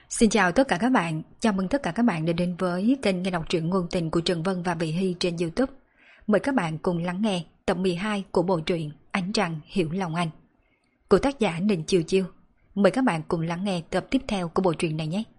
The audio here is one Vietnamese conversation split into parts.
Xin chào tất cả các bạn, chào mừng tất cả các bạn đã đến với kênh nghe đọc truyện ngôn tình của Trần Vân và Vị Hy trên YouTube. Mời các bạn cùng lắng nghe tập 12 của bộ truyện Ánh Trăng Hiểu Lòng Anh của tác giả Ninh Chiêu Chiêu. Mời các bạn cùng lắng nghe tập tiếp theo của bộ truyện này nhé.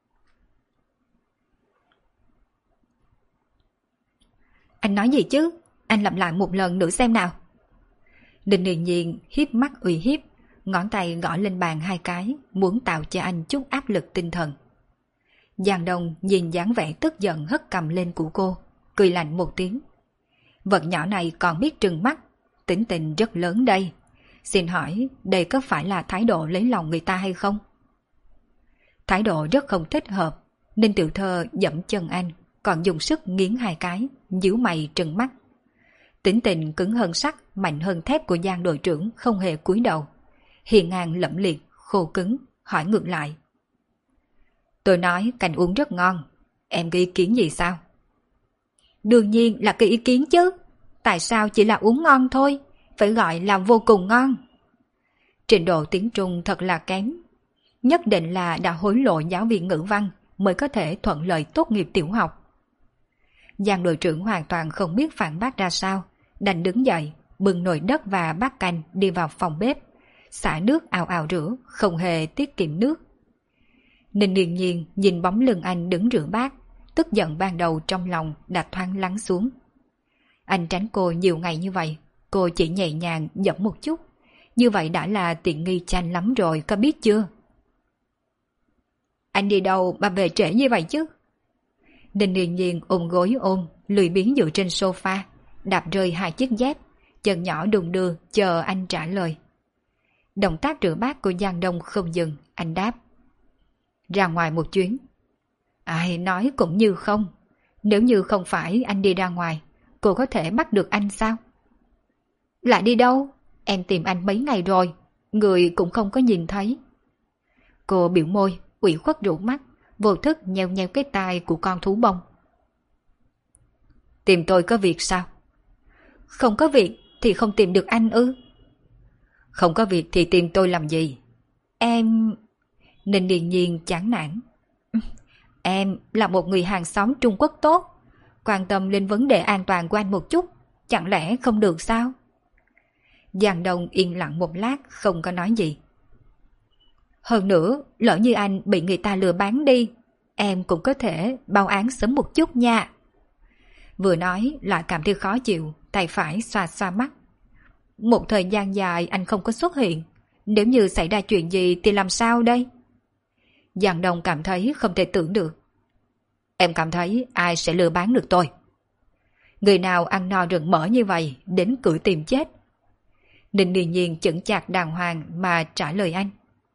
Anh nói gì chứ? Anh lặp lại một lần nữa xem nào. Đình Điền Nhiên hiếp mắt uy hiếp, ngón tay gõ lên bàn hai cái, muốn tạo cho anh chút áp lực tinh thần. Giang Đông nhìn dáng vẻ tức giận hất cầm lên của cô, cười lạnh một tiếng. Vật nhỏ này còn biết trừng mắt, tính tình rất lớn đây. Xin hỏi đây có phải là thái độ lấy lòng người ta hay không? Thái độ rất không thích hợp, nên tiểu thơ dẫm chân anh, còn dùng sức nghiến hai cái, nhíu mày trừng mắt. Tính tình cứng hơn sắt, mạnh hơn thép của Giang đội trưởng không hề cúi đầu. Hiền ngang lẫm liệt, khô cứng, hỏi ngược lại. Tôi nói canh uống rất ngon, em có ý kiến gì sao? Đương nhiên là cái ý kiến chứ, tại sao chỉ là uống ngon thôi, phải gọi là vô cùng ngon. Trình độ tiếng Trung thật là kém, nhất định là đã hối lộ giáo viên ngữ văn mới có thể thuận lợi tốt nghiệp tiểu học. Giang đội trưởng hoàn toàn không biết phản bác ra sao, đành đứng dậy, bưng nồi đất và bát canh đi vào phòng bếp, xả nước ào ào rửa, không hề tiết kiệm nước. Ninh Điền Nhiên nhìn bóng lưng anh đứng rửa bát, tức giận ban đầu trong lòng đã thoáng lắng xuống. Anh tránh cô nhiều ngày như vậy, cô chỉ nhẹ nhàng dẫm một chút, như vậy đã là tiện nghi cho anh lắm rồi, có biết chưa? Anh đi đâu mà về trễ như vậy chứ? Ninh Điền Nhiên ôm gối ôm, lười biếng dựa trên sofa, đạp rơi hai chiếc dép, chân nhỏ đùng đưa chờ anh trả lời. Động tác rửa bát của Giang Đông không dừng, anh đáp. Ra ngoài một chuyến. Ai nói cũng như không. Nếu như không phải anh đi ra ngoài, cô có thể bắt được anh sao? Lại đi đâu? Em tìm anh mấy ngày rồi, người cũng không có nhìn thấy. Cô biểu môi, ủy khuất rũ mắt, vô thức nheo nheo cái tai của con thú bông. Tìm tôi có việc sao? Không có việc thì không tìm được anh ư? Không có việc thì tìm tôi làm gì? Em... Ninh Điền Nhiên chán nản. Em là một người hàng xóm Trung Quốc tốt, quan tâm lên vấn đề an toàn của anh một chút, chẳng lẽ không được sao? Giang Đông yên lặng một lát không có nói gì. Hơn nữa, lỡ như anh bị người ta lừa bán đi, em cũng có thể báo án sớm một chút nha. Vừa nói lại cảm thấy khó chịu, tay phải xoa xoa mắt. Một thời gian dài anh không có xuất hiện, nếu như xảy ra chuyện gì thì làm sao đây? Giang Đông cảm thấy không thể tưởng được. Em cảm thấy ai sẽ lừa bán được tôi? Người nào ăn no rừng mỡ như vậy đến cửa tìm chết? Ninh Điền Nhiên chững chạc đàng hoàng mà trả lời anh.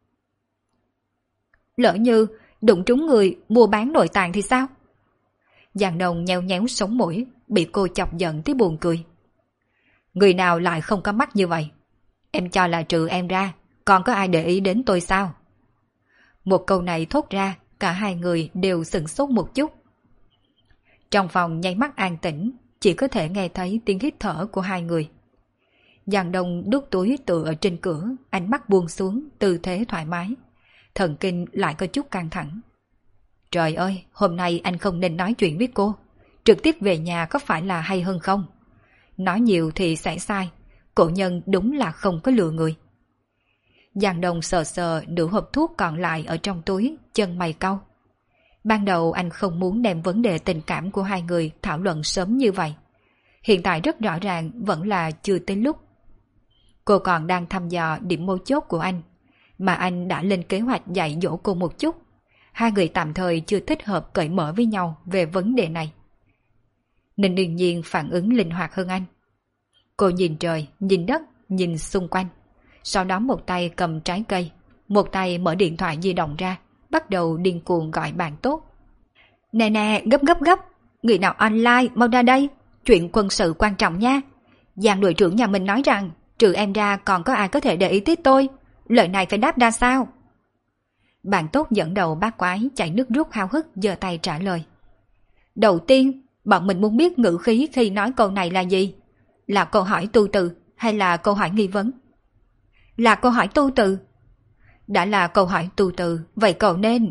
Lỡ như đụng trúng người mua bán nội tạng thì sao? Giang Đông nheo nhéo sống mũi, bị cô chọc giận tới buồn cười. Người nào lại không có mắt như vậy? Em cho là trừ em ra, còn có ai để ý đến tôi sao? Một câu này thốt ra, cả hai người đều sửng sốt một chút. Trong phòng nháy mắt an tĩnh, chỉ có thể nghe thấy tiếng hít thở của hai người. Giang Đông đút túi tựa ở trên cửa, ánh mắt buông xuống, tư thế thoải mái. Thần kinh lại có chút căng thẳng. Trời ơi, hôm nay anh không nên nói chuyện với cô. Trực tiếp về nhà có phải là hay hơn không? Nói nhiều thì sẽ sai, cổ nhân đúng là không có lừa người. Giang Đông sờ sờ nửa hộp thuốc còn lại ở trong túi, chân mày cau. Ban đầu anh không muốn đem vấn đề tình cảm của hai người thảo luận sớm như vậy. Hiện tại rất rõ ràng vẫn là chưa tới lúc. Cô còn đang thăm dò điểm mấu chốt của anh, mà anh đã lên kế hoạch dạy dỗ cô một chút. Hai người tạm thời chưa thích hợp cởi mở với nhau về vấn đề này. Ninh Điền Nhiên phản ứng linh hoạt hơn anh. Cô nhìn trời, nhìn đất, nhìn xung quanh. Sau đó một tay cầm trái cây, một tay mở điện thoại di động ra, bắt đầu điên cuồng gọi bạn tốt. Nè nè, gấp gấp gấp, người nào online mau ra đây, chuyện quân sự quan trọng nha. Giang đội trưởng nhà mình nói rằng, trừ em ra còn có ai có thể để ý tới tôi, lời này phải đáp ra sao? Bạn tốt dẫn đầu bát quái chạy nước rút háo hức giơ tay trả lời. Đầu tiên, bọn mình muốn biết ngữ khí khi nói câu này là gì? Là câu hỏi tu từ hay là câu hỏi nghi vấn? Là câu hỏi tu từ. Đã là câu hỏi tu từ, vậy cậu nên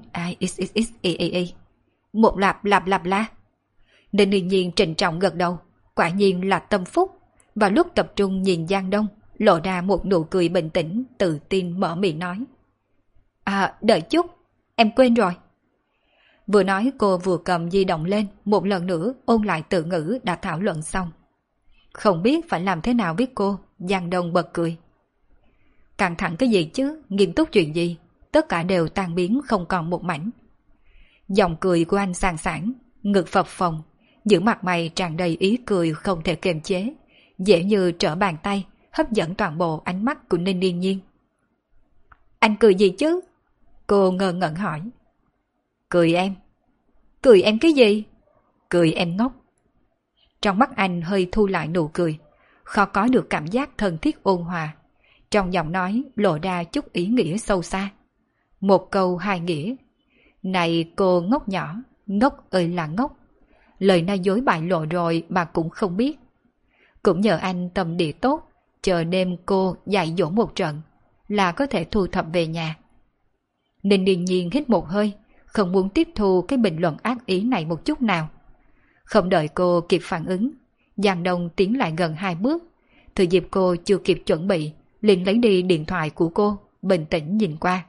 một lạp lạp lạp la. Nên đương nhiên trịnh trọng gật đầu, quả nhiên là tâm phúc. Và lúc tập trung nhìn Giang Đông, lộ ra một nụ cười bình tĩnh, tự tin mở miệng nói. Đợi chút, em quên rồi. Vừa nói cô vừa cầm di động lên, một lần nữa ôn lại từ ngữ đã thảo luận xong. Không biết phải làm thế nào với cô, Giang Đông bật cười. Căng thẳng cái gì chứ, nghiêm túc chuyện gì, tất cả đều tan biến không còn một mảnh. Giọng cười của anh sang sảng, ngực phập phồng, giữa mặt mày tràn đầy ý cười không thể kiềm chế, dễ như trở bàn tay, hấp dẫn toàn bộ ánh mắt của Ninh Điên Nhiên. Anh cười gì chứ? Cô ngơ ngẩn hỏi. Cười em. Cười em cái gì? Cười em ngốc. Trong mắt anh hơi thu lại nụ cười, khó có được cảm giác thân thiết ôn hòa. Trong giọng nói lộ ra chút ý nghĩa sâu xa. Một câu hai nghĩa. Này cô ngốc nhỏ, ngốc ơi là ngốc. Lời nói dối bại lộ rồi mà cũng không biết. Cũng nhờ anh tâm địa tốt, chờ đêm cô dạy dỗ một trận, là có thể thu thập về nhà. Ninh Điền Nhiên hít một hơi, không muốn tiếp thu cái bình luận ác ý này một chút nào. Không đợi cô kịp phản ứng, Giang Đông tiến lại gần 2 bước, thừa dịp cô chưa kịp chuẩn bị, liền lấy đi điện thoại của cô, bình tĩnh nhìn qua.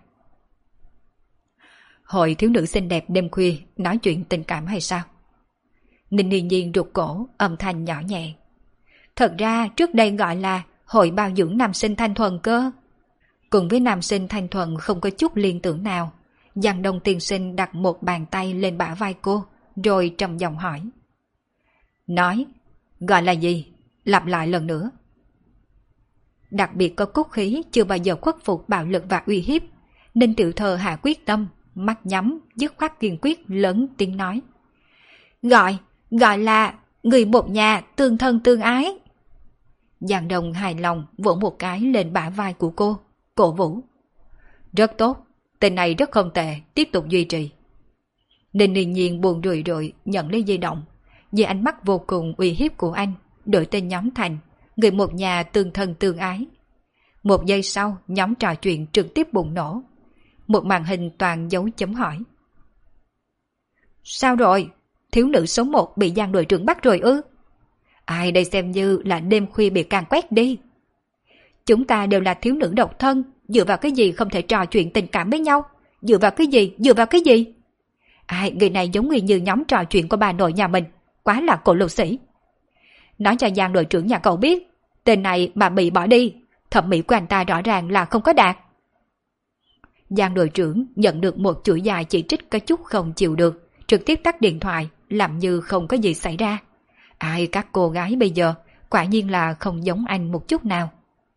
Hội thiếu nữ xinh đẹp đêm khuya nói chuyện tình cảm hay sao? Ninh Điền Nhiên rụt cổ, âm thanh nhỏ nhẹ. Thật ra trước đây gọi là hội bao dưỡng nam sinh thanh thuần cơ. Cùng với nam sinh thanh thuần không có chút liên tưởng nào, Giang Đông tiên sinh đặt một bàn tay lên bả vai cô, rồi trầm giọng hỏi. Nói, gọi là gì? Lặp lại lần nữa. Đặc biệt có cốt khí chưa bao giờ khuất phục bạo lực và uy hiếp, nên tiểu thơ hạ quyết tâm, mắt nhắm, dứt khoát kiên quyết lớn tiếng nói. Gọi là người một nhà tương thân tương ái. Giang Đông hài lòng vỗ một cái lên bả vai của cô, cổ vũ. Rất tốt, tên này rất không tệ, tiếp tục duy trì. Ninh Điền Nhiên buồn rười rượi nhận lấy di động, vì ánh mắt vô cùng uy hiếp của anh, đổi tên nhóm thành người một nhà tương thân tương ái. Một giây sau, nhóm trò chuyện trực tiếp bùng nổ. Một màn hình toàn dấu chấm hỏi. Sao rồi? Thiếu nữ số 1 bị Giang đội trưởng bắt rồi ư? Ai đây xem như là đêm khuya bị càn quét đi. Chúng ta đều là thiếu nữ độc thân, dựa vào cái gì không thể trò chuyện tình cảm với nhau? Dựa vào cái gì? Ai, người này giống như nhóm trò chuyện của bà nội nhà mình, quá là cổ lục sĩ. Nói cho Giang đội trưởng nhà cậu biết, tên này mà bị bỏ đi, thẩm mỹ của anh ta rõ ràng là không có đạt. Giang đội trưởng nhận được một chuỗi dài chỉ trích có chút không chịu được, trực tiếp tắt điện thoại, làm như không có gì xảy ra. Ai, các cô gái bây giờ quả nhiên là không giống anh một chút nào.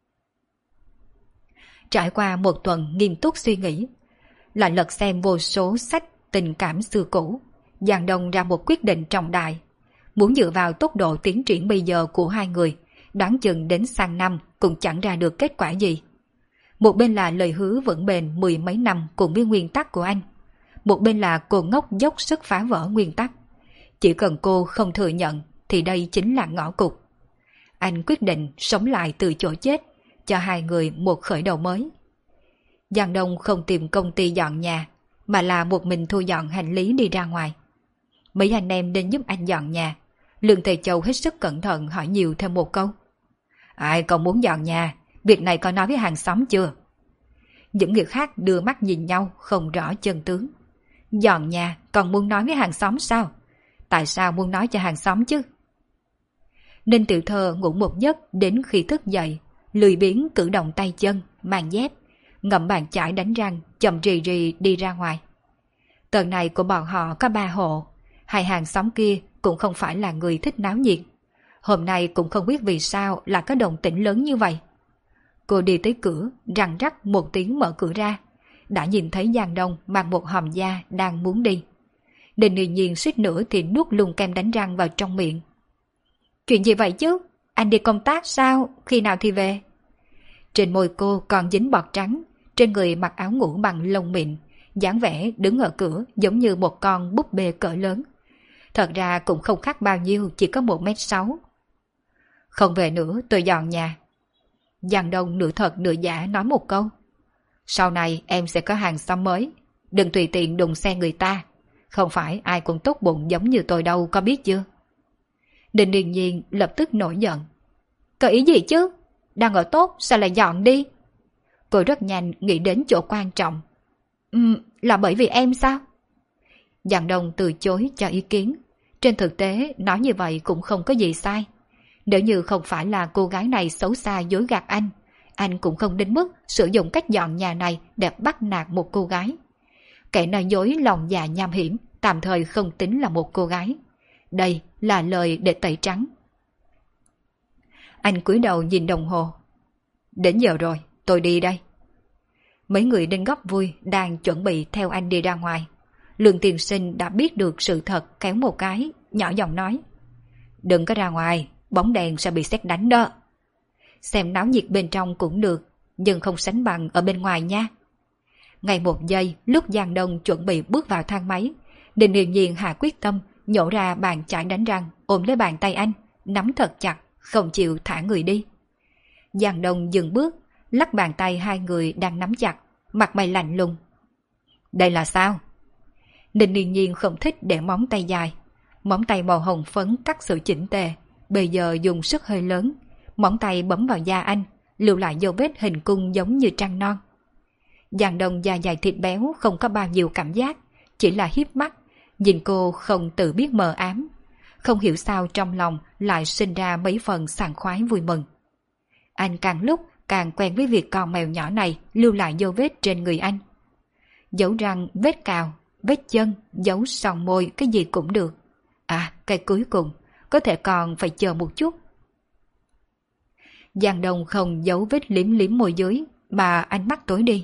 Trải qua một tuần nghiêm túc suy nghĩ, lại lật xem vô số sách tình cảm xưa cũ, Giang Đông ra một quyết định trọng đại. Muốn dựa vào tốc độ tiến triển bây giờ của hai người, đoán chừng đến sang năm cũng chẳng ra được kết quả gì. Một bên là lời hứa vững bền 10 mấy năm cùng với nguyên tắc của anh, một bên là cô ngốc dốc sức phá vỡ nguyên tắc. Chỉ cần cô không thừa nhận thì đây chính là ngõ cụt. Anh quyết định sống lại từ chỗ chết, cho hai người một khởi đầu mới. Giang Đông không tìm công ty dọn nhà, mà là một mình thu dọn hành lý đi ra ngoài. Mấy anh em đến giúp anh dọn nhà. Lương Thầy Châu hết sức cẩn thận hỏi nhiều thêm một câu. Ai còn muốn dọn nhà, việc này có nói với hàng xóm chưa? Những người khác đưa mắt nhìn nhau không rõ chân tướng. Dọn nhà còn muốn nói với hàng xóm sao? Tại sao muốn nói cho hàng xóm chứ? Ninh Tiểu Thơ ngủ một giấc đến khi thức dậy, lười biếng cử động tay chân, mang dép, ngậm bàn chải đánh răng, chậm rì rì đi ra ngoài. Tầng này của bọn họ có 3 hộ, hai hàng xóm kia cũng không phải là người thích náo nhiệt. Hôm nay cũng không biết vì sao là có động tĩnh lớn như vậy. Cô đi tới cửa, răng rắc một tiếng mở cửa ra, đã nhìn thấy Giang Đông mang một hòm da đang muốn đi. Đình Điền Nhiên suýt nữa thì nuốt luôn kem đánh răng vào trong miệng. Chuyện gì vậy chứ? Anh đi công tác sao? Khi nào thì về? Trên môi cô còn dính bọt trắng, trên người mặc áo ngủ bằng lông mịn, dáng vẻ đứng ở cửa giống như một con búp bê cỡ lớn. Thật ra cũng không khác bao nhiêu, chỉ có 1m6. Không về nữa, tôi dọn nhà. Giang Đông nửa thật nửa giả nói một câu. Sau này em sẽ có hàng xóm mới, đừng tùy tiện đụng xe người ta. Không phải ai cũng tốt bụng giống như tôi đâu, có biết chưa? Đinh Điền Nhiên lập tức nổi giận. Có ý gì chứ? Đang ở tốt sao lại dọn đi? Cô rất nhanh nghĩ đến chỗ quan trọng. Là bởi vì em sao? Giang Đông từ chối cho ý kiến. Trên thực tế nói như vậy cũng không có gì sai. Nếu như không phải là cô gái này xấu xa dối gạt anh cũng không đến mức sử dụng cách dọn nhà này để bắt nạt một cô gái. Kẻ nói dối lòng dạ nham hiểm tạm thời không tính là một cô gái. Đây là lời để tẩy trắng. Anh cúi đầu nhìn đồng hồ. Đến giờ rồi, tôi đi đây. Mấy người đến góc vui đang chuẩn bị theo anh đi ra ngoài. Lương Tiên Sinh đã biết được sự thật, kéo một cái, nhỏ giọng nói. Đừng có ra ngoài, bóng đèn sẽ bị sét đánh đó. Xem náo nhiệt bên trong cũng được, nhưng không sánh bằng ở bên ngoài nha. Ngay một giây, lúc Giang Đông chuẩn bị bước vào thang máy, Đinh Điền Nhiên hạ quyết tâm, nhổ ra bàn chải đánh răng, ôm lấy bàn tay anh, nắm thật chặt, không chịu thả người đi. Giang Đông dừng bước, lắc bàn tay hai người đang nắm chặt, mặt mày lạnh lùng. Đây là sao? Đinh Điền Nhiên không thích để móng tay dài. Móng tay màu hồng phấn cắt sự chỉnh tề, bây giờ dùng sức hơi lớn, móng tay bấm vào da anh, lưu lại dấu vết hình cung giống như trăng non. Giang Đông da dày thịt béo không có bao nhiêu cảm giác, chỉ là hiếp mắt, nhìn cô không tự biết mờ ám. Không hiểu sao trong lòng lại sinh ra mấy phần sảng khoái vui mừng. Anh càng lúc càng quen với việc con mèo nhỏ này lưu lại dấu vết trên người anh. Dấu răng, vết cào, vết chân, dấu son môi, cái gì cũng được. À, cái cuối cùng, có thể còn phải chờ một chút. Giang Đông không giấu vết liếm liếm môi dưới, mà ánh mắt tối đi.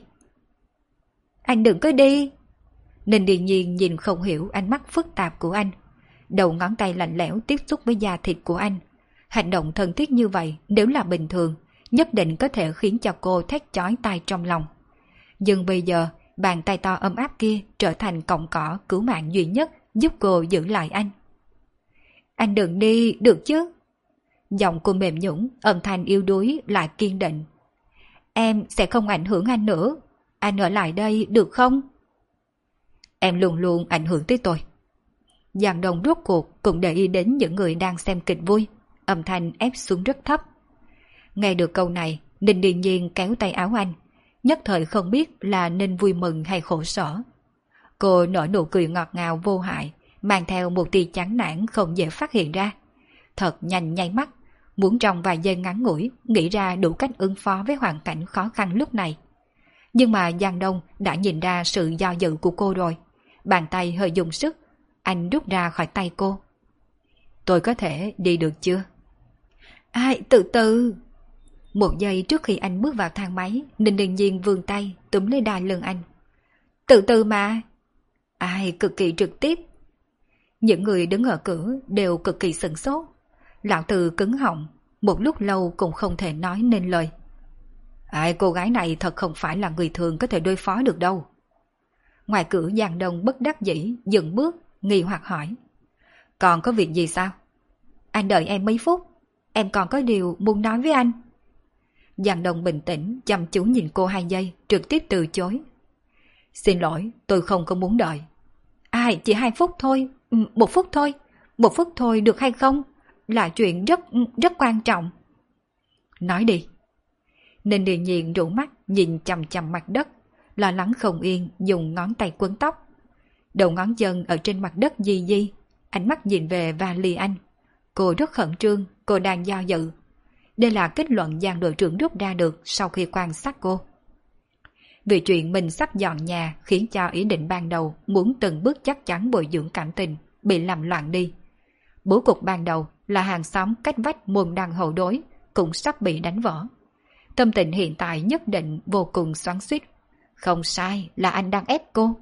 Anh đừng có đi. Ninh Điền Nhiên nhìn không hiểu ánh mắt phức tạp của anh. Đầu ngón tay lạnh lẽo tiếp xúc với da thịt của anh. Hành động thân thiết như vậy nếu là bình thường, nhất định có thể khiến cho cô thét chói tai trong lòng. Nhưng bây giờ, bàn tay to ấm áp kia trở thành cọng cỏ cứu mạng duy nhất giúp cô giữ lại anh. Anh đừng đi, được chứ? Giọng cô mềm nhũn, âm thanh yếu đuối lại kiên định. Em sẽ không ảnh hưởng anh nữa. Anh ở lại đây được không? Em luôn luôn ảnh hưởng tới tôi. Giang Đông rốt cuộc cũng để ý đến những người đang xem kịch vui. Âm thanh ép xuống rất thấp. Nghe được câu này, Ninh Điền Nhiên kéo tay áo anh. Nhất thời không biết là nên vui mừng hay khổ sở. Cô nở nụ cười ngọt ngào vô hại, mang theo một tia chán nản không dễ phát hiện ra. Thật nhanh nháy mắt, muốn trong vài giây ngắn ngủi nghĩ ra đủ cách ứng phó với hoàn cảnh khó khăn lúc này. Nhưng mà Giang Đông đã nhìn ra sự do dự của cô rồi. Bàn tay hơi dùng sức, anh rút ra khỏi tay cô. Tôi có thể đi được chưa? Ai, từ từ. Một giây trước khi anh bước vào thang máy, Ninh Điền Nhiên vươn tay túm lấy đai lưng anh. Từ từ mà. Ai, cực kỳ trực tiếp. Những người đứng ở cửa đều cực kỳ sửng sốt. Lão Từ cứng họng, một lúc lâu cũng không thể nói nên lời. Ai, cô gái này thật không phải là người thường có thể đối phó được đâu. Ngoài cửa Giang Đông bất đắc dĩ dừng bước, nghi hoặc hỏi. Còn có việc gì sao? Anh đợi em mấy phút, em còn có điều muốn nói với anh. Giang Đông bình tĩnh chăm chú nhìn cô 2 giây, trực tiếp từ chối. Xin lỗi, tôi không có muốn đợi. Ai, chỉ 2 phút thôi, 1 phút thôi, 1 phút thôi được hay không? Là chuyện rất quan trọng. Nói đi. Ninh Điền Nhiên rũ mắt nhìn chằm chằm mặt đất, lo lắng không yên dùng ngón tay quấn tóc. Đầu ngón chân ở trên mặt đất di di, ánh mắt nhìn về vali anh. Cô rất khẩn trương, cô đang do dự. Đây là kết luận Giang đội trưởng rút ra được sau khi quan sát cô. Vì chuyện mình sắp dọn nhà khiến cho ý định ban đầu muốn từng bước chắc chắn bồi dưỡng cảm tình bị làm loạn đi. Bố cục ban đầu là hàng xóm cách vách môn đăng hậu đối cũng sắp bị đánh vỡ. Tâm tình hiện tại nhất định vô cùng xoắn xuýt. Không sai, là anh đang ép cô.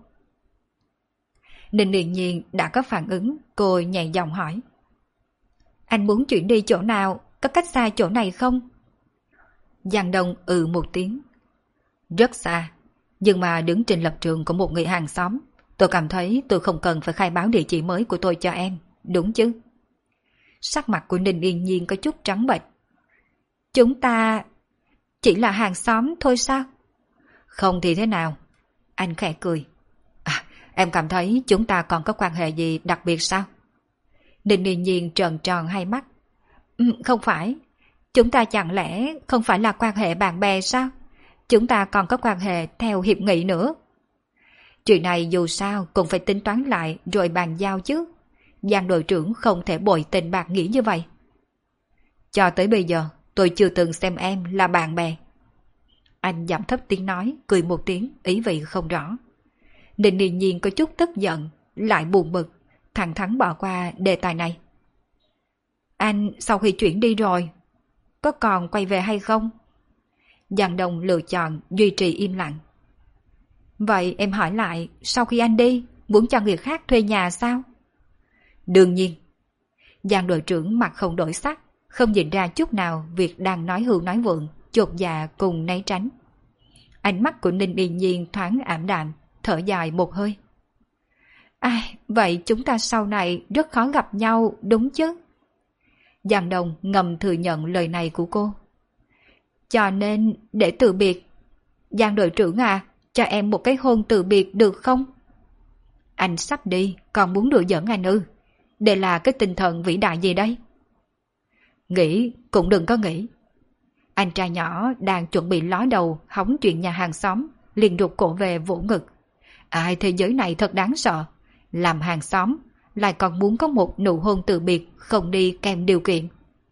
Ninh Điền Nhiên đã có phản ứng, cô nhẹ giọng hỏi. Anh muốn chuyển đi chỗ nào, có cách xa chỗ này không? Giang Đông một tiếng. Rất xa, nhưng mà đứng trên lập trường của một người hàng xóm, tôi cảm thấy tôi không cần phải khai báo địa chỉ mới của tôi cho em, đúng chứ? Sắc mặt của Ninh Yên Nhiên có chút trắng bệch. Chúng ta chỉ là hàng xóm thôi sao? Không thì thế nào? Anh khẽ cười. À, em cảm thấy chúng ta còn có quan hệ gì đặc biệt sao? Ninh Yên Nhiên trợn tròn hai mắt. Không phải. Chúng ta chẳng lẽ không phải là quan hệ bạn bè sao? Chúng ta còn có quan hệ theo hiệp nghị nữa. Chuyện này dù sao cũng phải tính toán lại rồi bàn giao chứ. Giang đội trưởng không thể bội tình bạc nghĩa như vậy. Cho tới bây giờ tôi chưa từng xem em là bạn bè. Anh giảm thấp tiếng nói, cười một tiếng, ý vị không rõ. Ninh Yên Nhiên có chút tức giận, lại buồn bực, thẳng thắn bỏ qua đề tài này. Anh sau khi chuyển đi rồi, có còn quay về hay không? Giang Đông lựa chọn duy trì im lặng. Vậy em hỏi lại, sau khi anh đi, muốn cho người khác thuê nhà sao? Đương nhiên. Giang đội trưởng mặt không đổi sắc, không nhìn ra chút nào việc đang nói hưu nói vượng, chột dạ cùng né tránh. Ánh mắt của Ninh Yên Nhiên thoáng ảm đạm, thở dài một hơi. Ai, vậy chúng ta sau này rất khó gặp nhau đúng chứ? Giang Đông ngầm thừa nhận lời này của cô. Cho nên để từ biệt. Giang đội trưởng à, cho em một cái hôn từ biệt được không? Anh sắp đi, còn muốn đùa giỡn anh ư? Đây là cái tinh thần vĩ đại gì đây? Nghĩ cũng đừng có nghĩ. Anh trai nhỏ đang chuẩn bị ló đầu hóng chuyện nhà hàng xóm, liền rụt cổ về vỗ ngực. Ai thế giới này thật đáng sợ. Làm hàng xóm, lại còn muốn có một nụ hôn từ biệt không đi kèm điều kiện.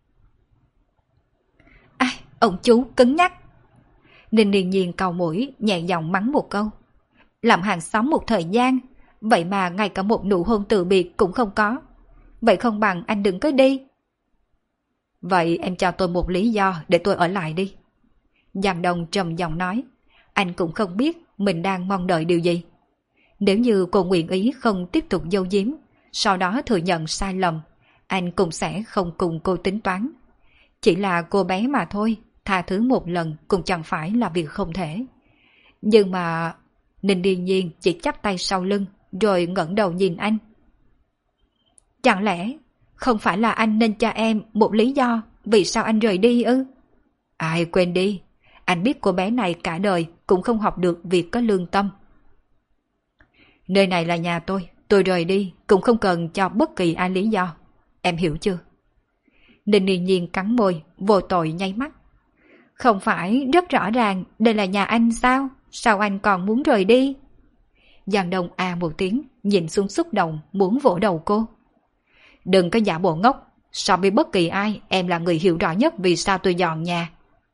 Ai, ông chú cứng nhắc. Ninh Yên Nhiên cau mũi, nhẹ giọng mắng một câu. Làm hàng xóm một thời gian, vậy mà ngay cả một nụ hôn từ biệt cũng không có. Vậy không bằng anh đừng có đi. Vậy em cho tôi một lý do để tôi ở lại đi. Giang Đông trầm giọng nói. Anh cũng không biết mình đang mong đợi điều gì. Nếu như cô nguyện ý không tiếp tục giấu giếm, sau đó thừa nhận sai lầm, anh cũng sẽ không cùng cô tính toán. Chỉ là cô bé mà thôi, tha thứ một lần cũng chẳng phải là việc không thể. Nhưng mà... Ninh Điên Nhiên chỉ chắp tay sau lưng, rồi ngẩng đầu nhìn anh. Chẳng lẽ không phải là anh nên cho em một lý do vì sao anh rời đi ư? Ai quên đi, anh biết cô bé này cả đời cũng không học được việc có lương tâm. Nơi này là nhà tôi rời đi cũng không cần cho bất kỳ ai lý do. Em hiểu chưa? Ninh Yên Nhiên cắn môi, vô tội nháy mắt. Không phải rất rõ ràng đây là nhà anh sao? Sao anh còn muốn rời đi? Giang Đông à một tiếng, nhìn xuống xúc động, muốn vỗ đầu cô. Đừng có giả bộ ngốc, so với bất kỳ ai, em là người hiểu rõ nhất vì sao tôi dọn nhà.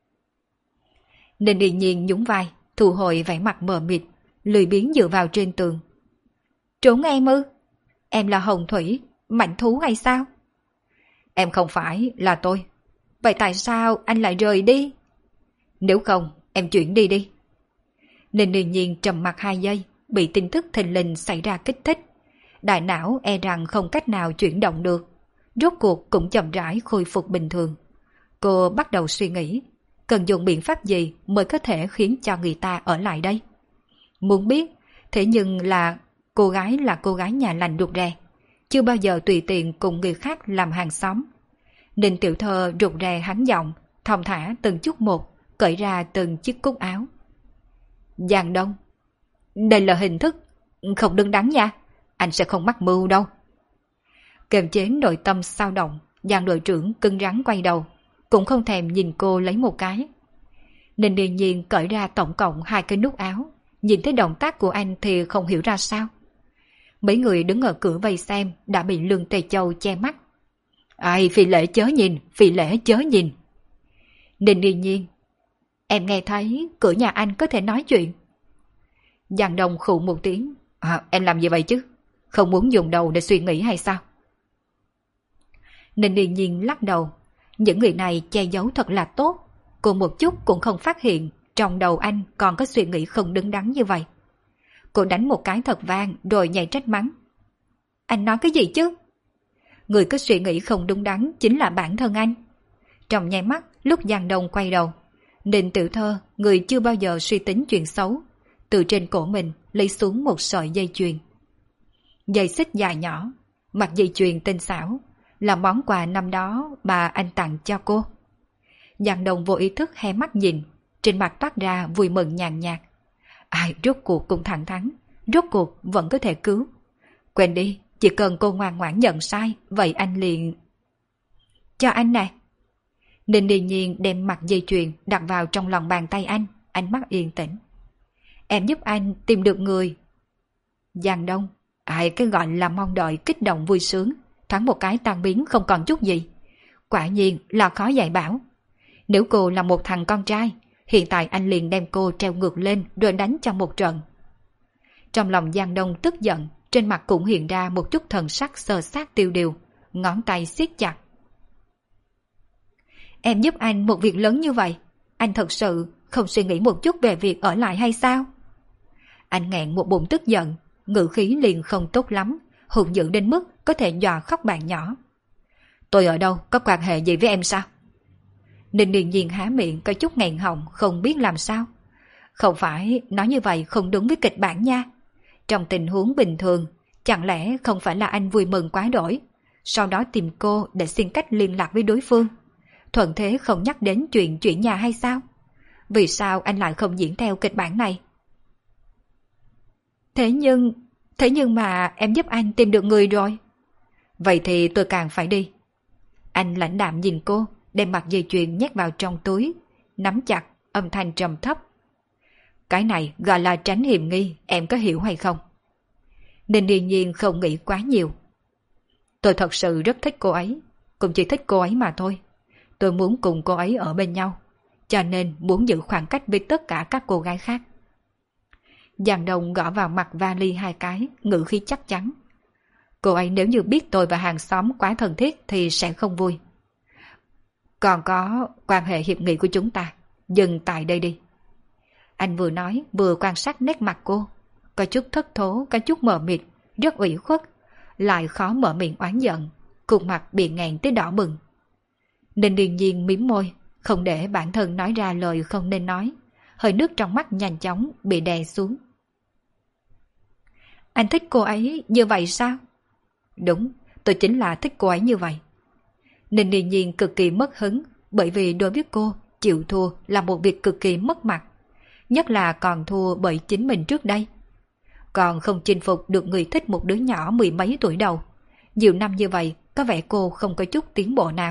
Ninh Yên Nhiên nhún vai, thu hồi vẻ mặt mờ mịt, lười biếng dựa vào trên tường. Trốn em ư? Em là hồng thủy, mảnh thú hay sao? Em không phải là tôi. Vậy tại sao anh lại rời đi? Nếu không, em chuyển đi đi. Ninh Yên Nhiên trầm mặc 2 giây, bị tin tức thình lình xảy ra kích thích. Đại não e rằng không cách nào chuyển động được. Rốt cuộc cũng chậm rãi khôi phục bình thường. Cô bắt đầu suy nghĩ, cần dùng biện pháp gì mới có thể khiến cho người ta ở lại đây. Muốn biết, thế nhưng là cô gái nhà lành ruột rè, chưa bao giờ tùy tiện cùng người khác làm hàng xóm. Ninh tiểu thơ rụt rè hắn giọng, thong thả từng chút một, cởi ra từng chiếc cúc áo. Giang Đông, đây là hình thức không đứng đắn nha, anh sẽ không mắc mưu đâu. Kiềm chế nội tâm sao động, Giang đội trưởng cứng rắn quay đầu, cũng không thèm nhìn cô lấy một cái. Ninh Điền Nhiên cởi ra tổng cộng 2 cái nút áo, nhìn thấy động tác của anh thì không hiểu ra sao. Mấy người đứng ở cửa vây xem đã bị Lương Tề Châu che mắt. Ai, phi lễ chớ nhìn, phi lễ chớ nhìn. Ninh Điền Nhiên, em nghe thấy cửa nhà anh có thể nói chuyện. Giang Đông khụ một tiếng. Em làm gì vậy chứ? Không muốn dùng đầu để suy nghĩ hay sao? Ninh Điền Nhiên lắc đầu. Những người này che giấu thật là tốt. Cô một chút cũng không phát hiện trong đầu anh còn có suy nghĩ không đứng đắn như vậy. Cô đánh một cái thật vang rồi nhảy trách mắng. Anh nói cái gì chứ? Người có suy nghĩ không đúng đắn chính là bản thân anh. Trong nháy mắt lúc Giang Đông quay đầu, Ninh Tiểu Thơ, người chưa bao giờ suy tính chuyện xấu, từ trên cổ mình lấy xuống một sợi dây chuyền. Dây xích dài nhỏ, mặt dây chuyền tinh xảo, là món quà năm đó mà anh tặng cho cô. Giang Đông vô ý thức hé mắt nhìn, trên mặt toát ra vui mừng nhàn nhạt. Ai rốt cuộc cũng thẳng thắn, rốt cuộc vẫn có thể cứu. Quên đi, chỉ cần cô ngoan ngoãn nhận sai, vậy anh liền... Cho anh nè. Ninh Điền Nhiên đem mặt dây chuyền đặt vào trong lòng bàn tay anh, ánh mắt yên tĩnh. Em giúp anh tìm được người. Giang Đông, ai cái gọi là mong đợi kích động vui sướng, thoáng một cái tan biến không còn chút gì. Quả nhiên là khó dạy bảo. Nếu cô là một thằng con trai, hiện tại anh liền đem cô treo ngược lên rồi đánh cho một trận. Trong lòng Giang Đông tức giận, trên mặt cũng hiện ra một chút thần sắc sờ sát tiêu điều, ngón tay siết chặt. Em giúp anh một việc lớn như vậy, anh thật sự không suy nghĩ một chút về việc ở lại hay sao? Anh nghẹn một bụng tức giận, ngữ khí liền không tốt lắm, hùng dữ đến mức có thể dọa khóc bạn nhỏ. Tôi ở đâu có quan hệ gì với em sao? Ninh Điền Nhiên há miệng có chút nghẹn họng không biết làm sao. Không phải nói như vậy không đúng với kịch bản nha. Trong tình huống bình thường, chẳng lẽ không phải là anh vui mừng quá đổi, sau đó tìm cô để xin cách liên lạc với đối phương, thuận thế không nhắc đến chuyện chuyển nhà hay sao? Vì sao anh lại không diễn theo kịch bản này? Thế nhưng mà em giúp anh tìm được người rồi. Vậy thì tôi càng phải đi. Anh lãnh đạm nhìn cô, đem mặt dây chuyền nhét vào trong túi, nắm chặt, âm thanh trầm thấp. Cái này gọi là tránh hiểm nghi, em có hiểu hay không? Ninh Điền Nhiên không nghĩ quá nhiều. Tôi thật sự rất thích cô ấy, cũng chỉ thích cô ấy mà thôi. Tôi muốn cùng cô ấy ở bên nhau, cho nên muốn giữ khoảng cách với tất cả các cô gái khác. Giang Đông gõ vào mặt vali 2 cái, ngữ khí chắc chắn. Cô ấy nếu như biết tôi và hàng xóm quá thân thiết thì sẽ không vui. Còn có quan hệ hiệp nghị của chúng ta, dừng tại đây đi. Anh vừa nói vừa quan sát nét mặt cô, có chút thất thố, có chút mờ mịt, rất ủy khuất, lại khó mở miệng oán giận, khuôn mặt bị nghẹn tới đỏ bừng. Ninh Điền Nhiên mím môi, không để bản thân nói ra lời không nên nói, hơi nước trong mắt nhanh chóng bị đè xuống. Anh thích cô ấy như vậy sao? Đúng, tôi chính là thích cô ấy như vậy. Ninh Điền Nhiên cực kỳ mất hứng, bởi vì đối với cô, chịu thua là một việc cực kỳ mất mặt, nhất là còn thua bởi chính mình trước đây. Còn không chinh phục được người thích một đứa nhỏ 10 mấy tuổi đầu. Nhiều năm như vậy, có vẻ cô không có chút tiến bộ nào.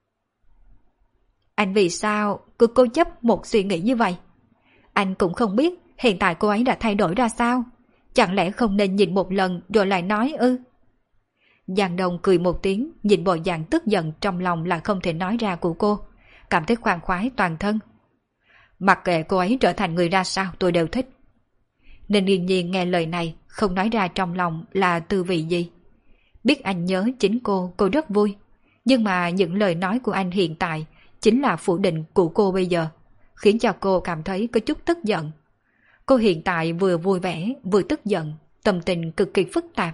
Anh vì sao cứ cố chấp một suy nghĩ như vậy? Anh cũng không biết hiện tại cô ấy đã thay đổi ra sao. Chẳng lẽ không nên nhìn một lần rồi lại nói ư? Giang Đông cười một tiếng, nhìn bộ dạng tức giận trong lòng là không thể nói ra của cô, cảm thấy khoan khoái toàn thân. Mặc kệ cô ấy trở thành người ra sao tôi đều thích. Nên Điền Nhiên nghe lời này không nói ra trong lòng là tư vị gì. Biết anh nhớ chính cô rất vui. Nhưng mà những lời nói của anh hiện tại chính là phủ định của cô bây giờ, khiến cho cô cảm thấy có chút tức giận. Cô hiện tại vừa vui vẻ vừa tức giận, tâm tình cực kỳ phức tạp.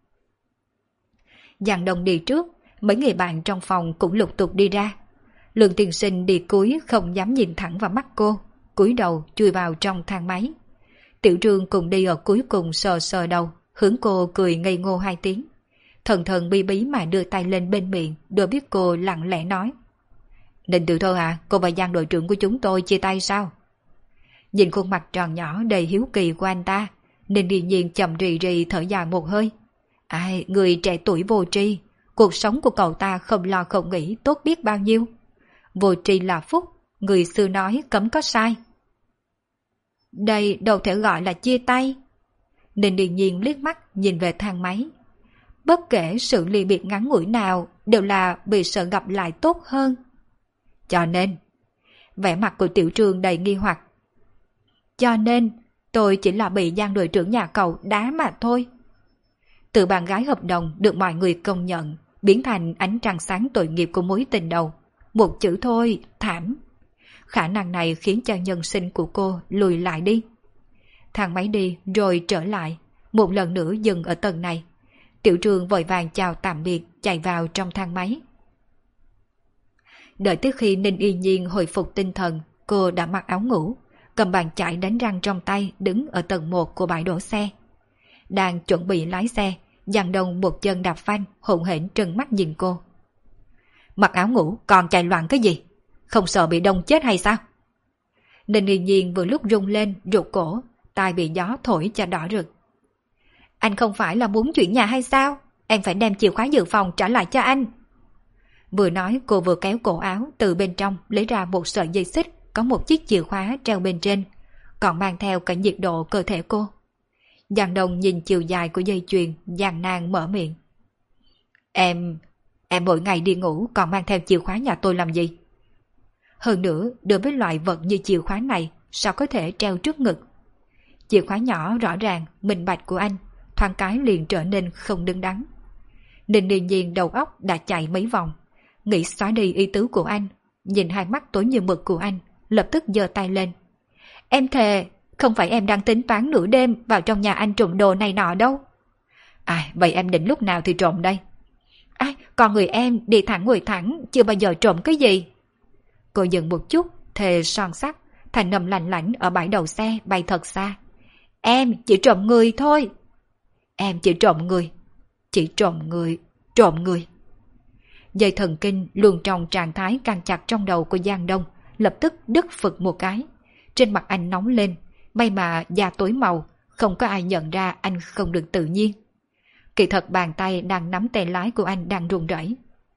Giang Đông đi trước, mấy người bạn trong phòng cũng lục tục đi ra. Lương Tiên Sinh đi cuối không dám nhìn thẳng vào mắt cô, cúi đầu chui vào trong thang máy. Tiểu Trương cùng đi ở cuối cùng sờ sờ đầu, hướng cô cười ngây ngô 2 tiếng. Thần thần bí bí mà đưa tay lên bên miệng, đôi biết cô lặng lẽ nói. Ninh Tiểu Thơ à, cô và Giang đội trưởng của chúng tôi chia tay sao? Nhìn khuôn mặt tròn nhỏ đầy hiếu kỳ của anh ta, Ninh Điền Nhiên chậm rì rì thở dài một hơi. Ai, người trẻ tuổi vô tri, cuộc sống của cậu ta không lo không nghĩ tốt biết bao nhiêu. Vô tri là phúc, người xưa nói cấm có sai. Đây đâu thể gọi là chia tay. Ninh Điền Nhiên liếc mắt nhìn về thang máy. Bất kể sự ly biệt ngắn ngủi nào đều là vì sợ gặp lại tốt hơn. Cho nên, vẻ mặt của Tiểu Trương đầy nghi hoặc. Cho nên, tôi chỉ là bị Giang đội trưởng nhà cậu đá mà thôi. Từ bạn gái hợp đồng được mọi người công nhận, biến thành ánh trăng sáng tội nghiệp của mối tình đầu. Một chữ thôi, thảm. Khả năng này khiến cho nhân sinh của cô lùi lại đi. Thang máy đi rồi trở lại, một lần nữa dừng ở tầng này. Tiểu Trương vội vàng chào tạm biệt, chạy vào trong thang máy. Đợi tới khi Ninh Y Nhiên hồi phục tinh thần, cô đã mặc áo ngủ, cầm bàn chải đánh răng trong tay, đứng ở tầng 1 của bãi đổ xe. Đang chuẩn bị lái xe, Giang Đông một chân đạp phanh, hỗn hển trừng mắt nhìn cô. Mặc áo ngủ còn chạy loạn cái gì? Không sợ bị đông chết hay sao? Ninh Y Nhiên vừa lúc rung lên, rụt cổ, tai bị gió thổi cho đỏ rực. Anh không phải là muốn chuyển nhà hay sao? Em phải đem chìa khóa dự phòng trả lại cho anh. Vừa nói cô vừa kéo cổ áo từ bên trong lấy ra một sợi dây xích có một chiếc chìa khóa treo bên trên, còn mang theo cả nhiệt độ cơ thể cô. Giang Đông nhìn chiều dài của dây chuyền, gian nan mở miệng. Em mỗi ngày đi ngủ còn mang theo chìa khóa nhà tôi làm gì? Hơn nữa, đối với loại vật như chìa khóa này, sao có thể treo trước ngực? Chìa khóa nhỏ rõ ràng, minh bạch của anh, thoáng cái liền trở nên không đứng đắn. Ninh Điền Nhiên đầu óc đã chạy mấy vòng, nghĩ xóa đi ý tứ của anh, nhìn hai mắt tối như mực của anh, lập tức giơ tay lên. Em thề, không phải em đang tính toán nửa đêm vào trong nhà anh trộm đồ này nọ đâu. Vậy em định lúc nào thì trộm đây? Con người em đi thẳng ngồi thẳng, chưa bao giờ trộm cái gì. Cô dừng một chút, thề son sắt, thành âm lạnh lãnh ở bãi đầu xe bay thật xa. Em chỉ trộm người thôi. Em chỉ trộm người. Chỉ trộm người. Dây thần kinh luôn trong trạng thái căng chặt trong đầu của Giang Đông, lập tức đứt phực một cái. Trên mặt anh nóng lên, may mà da tối màu, không có ai nhận ra anh không được tự nhiên. Kỳ thật bàn tay đang nắm tay lái của anh đang run rẩy.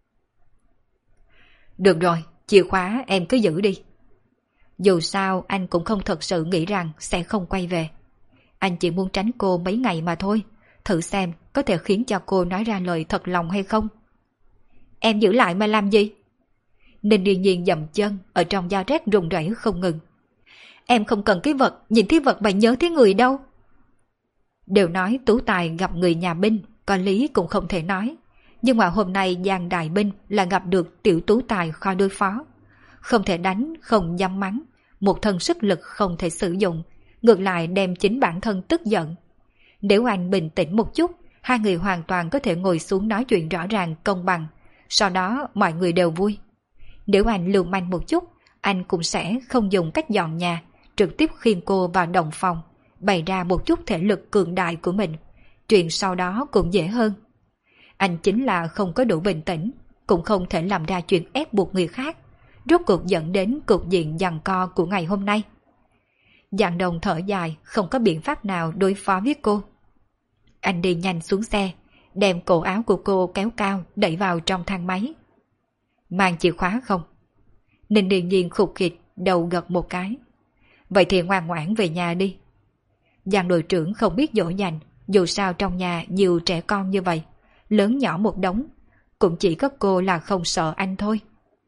Được rồi, chìa khóa em cứ giữ đi. Dù sao anh cũng không thật sự nghĩ rằng sẽ không quay về. Anh chỉ muốn tránh cô mấy ngày mà thôi, thử xem có thể khiến cho cô nói ra lời thật lòng hay không. Em giữ lại mà làm gì? Ninh Điền Nhiên dậm chân ở trong da rét run rẩy không ngừng. Em không cần cái vật, nhìn thấy vật mà nhớ thấy người đâu. Đều nói Tú Tài gặp người nhà binh, có lý cũng không thể nói. Nhưng mà hôm nay Giang Đại Binh là gặp được tiểu Tú Tài khó đối phó. Không thể đánh, không dám mắng, một thân sức lực không thể sử dụng, ngược lại đem chính bản thân tức giận. Nếu anh bình tĩnh một chút, hai người hoàn toàn có thể ngồi xuống nói chuyện rõ ràng công bằng, sau đó mọi người đều vui. Nếu anh lưu manh một chút, anh cũng sẽ không dùng cách dọn nhà, trực tiếp khiêng cô vào đồng phòng, bày ra một chút thể lực cường đại của mình. Chuyện sau đó cũng dễ hơn. Anh chính là không có đủ bình tĩnh, cũng không thể làm ra chuyện ép buộc người khác, rốt cuộc dẫn đến cục diện giằng co của ngày hôm nay. Giang Đông thở dài, không có biện pháp nào đối phó với cô. Anh đi nhanh xuống xe, đem cổ áo của cô kéo cao đẩy vào trong thang máy. Mang chìa khóa không? Ninh Điền Nhiên khục khịch đầu gật một cái. Vậy thì ngoan ngoãn về nhà đi. Giang đội trưởng không biết dỗ dành, dù sao trong nhà nhiều trẻ con như vậy, lớn nhỏ một đống, cũng chỉ có cô là không sợ anh thôi.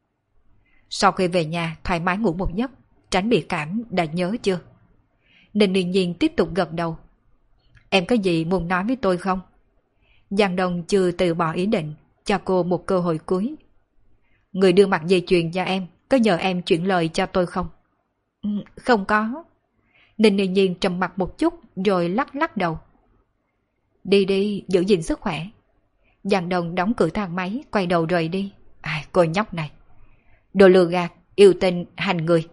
Sau khi về nhà thoải mái ngủ một giấc, tránh bị cảm, đã nhớ chưa? Ninh Điền Nhiên tiếp tục gật đầu. Em có gì muốn nói với tôi không? Giang Đông chưa từ bỏ ý định, cho cô một cơ hội cuối. Người đưa mặt dây chuyền cho em, có nhờ em chuyển lời cho tôi không? Không có. Ninh Điền Nhiên trầm mặt một chút rồi lắc lắc đầu. Đi đi, giữ gìn sức khỏe. Giang Đông đóng cửa thang máy, quay đầu rời đi. Cô nhóc này, đồ lừa gạt, yêu tinh, hành người.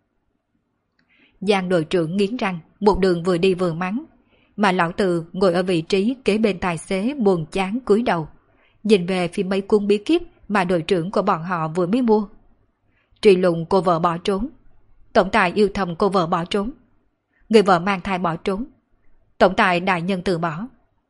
Giang đội trưởng nghiến răng, một đường vừa đi vừa mắng, mà lão Từ ngồi ở vị trí kế bên tài xế buồn chán cúi đầu, nhìn về phía mấy cuốn bí kíp mà đội trưởng của bọn họ vừa mới mua. Truy lùng cô vợ bỏ trốn, tổng tài yêu thầm cô vợ bỏ trốn, người vợ mang thai bỏ trốn, tổng tài đại nhân từ bỏ.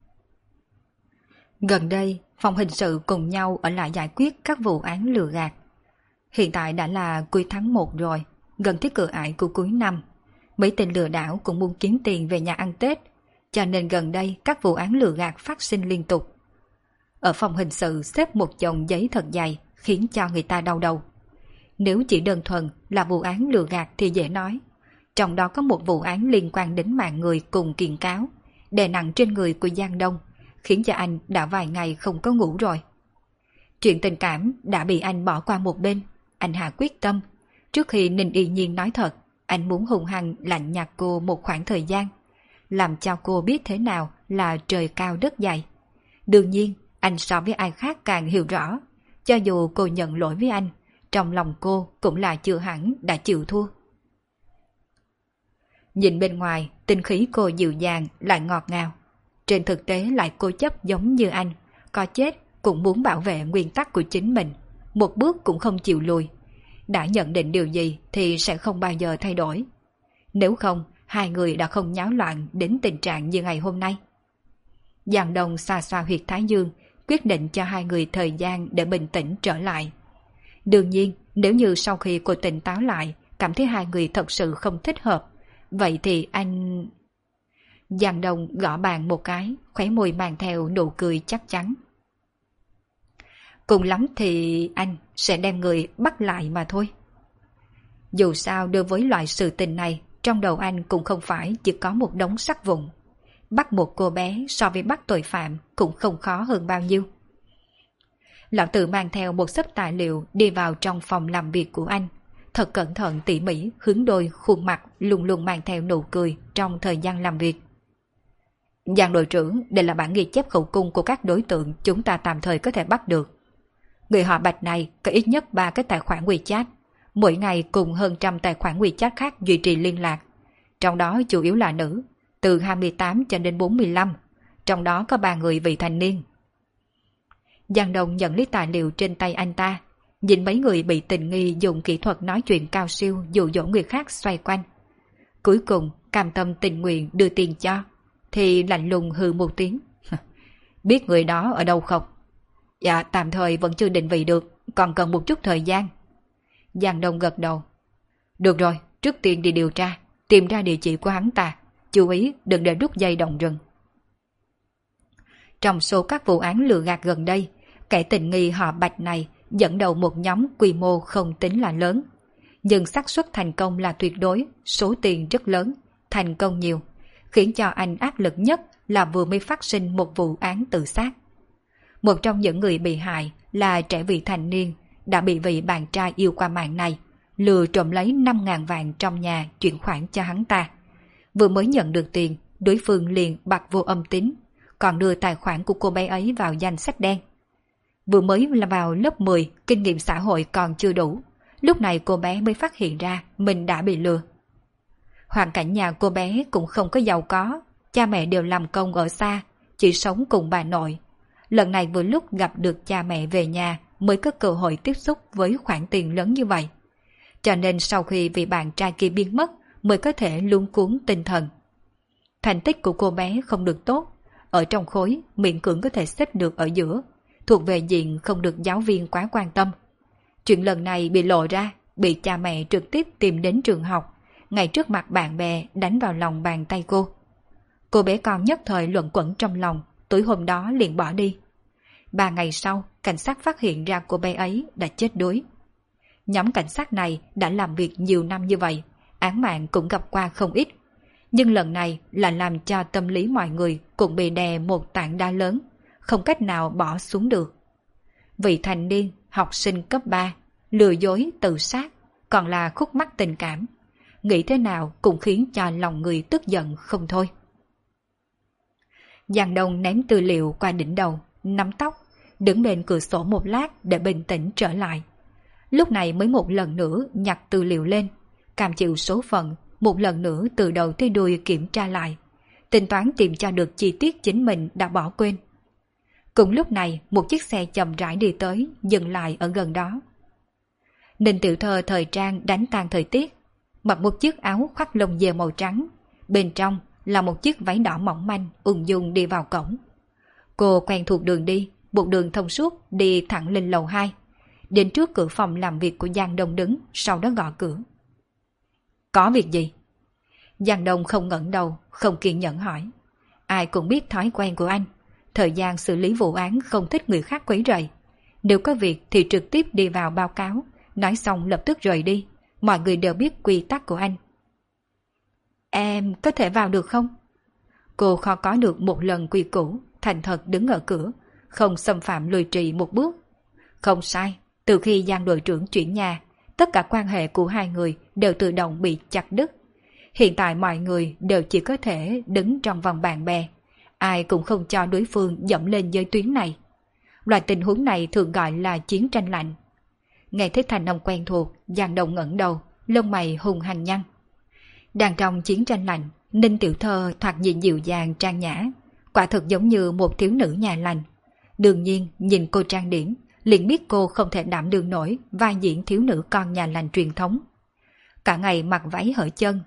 Gần đây, phòng hình sự cùng nhau ở lại giải quyết các vụ án lừa gạt. Hiện tại đã là cuối tháng 1 rồi, gần tới cửa ải của cuối năm. Mấy tên lừa đảo cũng muốn kiếm tiền về nhà ăn Tết, cho nên gần đây các vụ án lừa gạt phát sinh liên tục. Ở phòng hình sự xếp một chồng giấy thật dày khiến cho người ta đau đầu. Nếu chỉ đơn thuần là vụ án lừa gạt thì dễ nói. Trong đó có một vụ án liên quan đến mạng người cùng kiện cáo, đè nặng trên người của Giang Đông, khiến cho anh đã vài ngày không có ngủ rồi. Chuyện tình cảm đã bị anh bỏ qua một bên, anh hạ quyết tâm. Trước khi Ninh Y Nhiên nói thật, anh muốn hung hăng lạnh nhạt cô một khoảng thời gian, làm cho cô biết thế nào là trời cao đất dày. Đương nhiên, anh so với ai khác càng hiểu rõ, cho dù cô nhận lỗi với anh, trong lòng cô cũng là chưa hẳn đã chịu thua. Nhìn bên ngoài, tinh khí cô dịu dàng lại ngọt ngào. Trên thực tế lại cố chấp giống như anh, có chết cũng muốn bảo vệ nguyên tắc của chính mình, một bước cũng không chịu lùi. Đã nhận định điều gì thì sẽ không bao giờ thay đổi. Nếu không, hai người đã không nháo loạn đến tình trạng như ngày hôm nay. Giang Đông xoa xoa huyệt thái dương, quyết định cho hai người thời gian để bình tĩnh trở lại. Đương nhiên, nếu như sau khi cô tỉnh táo lại, cảm thấy hai người thật sự không thích hợp, vậy thì anh... Giang Đông gõ bàn một cái, khóe môi mang theo nụ cười chắc chắn. Cùng lắm thì anh sẽ đem người bắt lại mà thôi. Dù sao đối với loại sự tình này, trong đầu anh cũng không phải chỉ có một đống sắt vụn. Bắt một cô bé so với bắt tội phạm cũng không khó hơn bao nhiêu. Lão Tử mang theo một xấp tài liệu đi vào trong phòng làm việc của anh. Thật cẩn thận tỉ mỉ, hướng đôi khuôn mặt luôn luôn mang theo nụ cười trong thời gian làm việc. Giang đội trưởng, đây là bản ghi chép khẩu cung của các đối tượng chúng ta tạm thời có thể bắt được. Người họ Bạch này có ít nhất 3 cái tài khoản WeChat, mỗi ngày cùng hơn trăm tài khoản WeChat khác duy trì liên lạc. Trong đó chủ yếu là nữ, từ 28 cho đến 45, trong đó có 3 người vị thành niên. Giang Đông nhận lấy tài liệu trên tay anh ta, nhìn mấy người bị tình nghi dùng kỹ thuật nói chuyện cao siêu dụ dỗ người khác xoay quanh. Cuối cùng, cam tâm tình nguyện đưa tiền cho, thì lạnh lùng hừ một tiếng. Biết người đó ở đâu không? Dạ, tạm thời vẫn chưa định vị được, còn cần một chút thời gian. Giang Đông gật đầu. Được rồi, trước tiên đi điều tra, tìm ra địa chỉ của hắn ta, chú ý đừng để đứt dây động rừng. Trong số các vụ án lừa gạt gần đây, kẻ tình nghi họ Bạch này dẫn đầu một nhóm quy mô không tính là lớn, nhưng xác suất thành công là tuyệt đối, số tiền rất lớn, thành công nhiều, khiến cho anh áp lực nhất là vừa mới phát sinh một vụ án tự sát. Một trong những người bị hại là trẻ vị thành niên đã bị vị bạn trai yêu qua mạng này lừa trộm lấy 5.000 vạn trong nhà chuyển khoản cho hắn ta. Vừa mới nhận được tiền, đối phương liền bật vô âm tín, còn đưa tài khoản của cô bé ấy vào danh sách đen. Vừa mới là vào lớp 10, kinh nghiệm xã hội còn chưa đủ, lúc này cô bé mới phát hiện ra mình đã bị lừa. Hoàn cảnh nhà cô bé cũng không có giàu có, cha mẹ đều làm công ở xa, chỉ sống cùng bà nội. Lần này vừa lúc gặp được cha mẹ về nhà mới có cơ hội tiếp xúc với khoản tiền lớn như vậy. Cho nên sau khi vị bạn trai kia biến mất mới có thể luống cuống tinh thần. Thành tích của cô bé không được tốt, ở trong khối miễn cưỡng có thể xếp được ở giữa, thuộc về diện không được giáo viên quá quan tâm. Chuyện lần này bị lộ ra, bị cha mẹ trực tiếp tìm đến trường học, ngay trước mặt bạn bè đánh vào lòng bàn tay cô. Cô bé con nhất thời luẩn quẩn trong lòng, tối hôm đó liền bỏ đi. 3 ngày sau, cảnh sát phát hiện ra cô bé ấy đã chết đuối. Nhóm cảnh sát này đã làm việc nhiều năm như vậy, án mạng cũng gặp qua không ít. Nhưng lần này là làm cho tâm lý mọi người cũng bị đè một tảng đá lớn, không cách nào bỏ xuống được. Vị thành niên, học sinh cấp 3, lừa dối tự sát, còn là khúc mắc tình cảm. Nghĩ thế nào cũng khiến cho lòng người tức giận không thôi. Giang Đông ném tư liệu qua đỉnh đầu, nắm tóc, đứng bên cửa sổ một lát để bình tĩnh trở lại. Lúc này mới một lần nữa nhặt tư liệu lên, cam chịu số phận, một lần nữa từ đầu tới đuôi kiểm tra lại, tính toán tìm cho được chi tiết chính mình đã bỏ quên. Cùng lúc này, một chiếc xe chậm rãi đi tới, dừng lại ở gần đó. Ninh Tiểu Thơ thời trang đánh tan thời tiết, mặc một chiếc áo khoác lông dê màu trắng, bên trong là một chiếc váy đỏ mỏng manh, ung dung đi vào cổng. Cô quen thuộc đường đi, một đường thông suốt đi thẳng lên lầu 2, đến trước cửa phòng làm việc của Giang Đông đứng, sau đó gõ cửa. Có việc gì? Giang Đông không ngẩng đầu, không kiên nhẫn hỏi. Ai cũng biết thói quen của anh, thời gian xử lý vụ án không thích người khác quấy rầy. Nếu có việc thì trực tiếp đi vào báo cáo, nói xong lập tức rời đi. Mọi người đều biết quy tắc của anh. Em có thể vào được không? Cô khó có được một lần quy củ, thành thật đứng ở cửa, không xâm phạm lùi trì một bước. Không sai, từ khi Giang đội trưởng chuyển nhà, tất cả quan hệ của hai người đều tự động bị chặt đứt. Hiện tại mọi người đều chỉ có thể đứng trong vòng bạn bè, ai cũng không cho đối phương dẫm lên giới tuyến này. Loại tình huống này thường gọi là chiến tranh lạnh. Nghe thấy thành âm quen thuộc, Giang Đông ngẩng đầu, lông mày hung hăng nhăn. Đang trong chiến tranh lạnh, Ninh Tiểu Thơ thoạt nhìn dịu dàng trang nhã, quả thực giống như một thiếu nữ nhà lành. Đương nhiên, nhìn cô trang điểm, liền biết cô không thể đảm đương nổi vai diễn thiếu nữ con nhà lành truyền thống. Cả ngày mặc váy hở chân,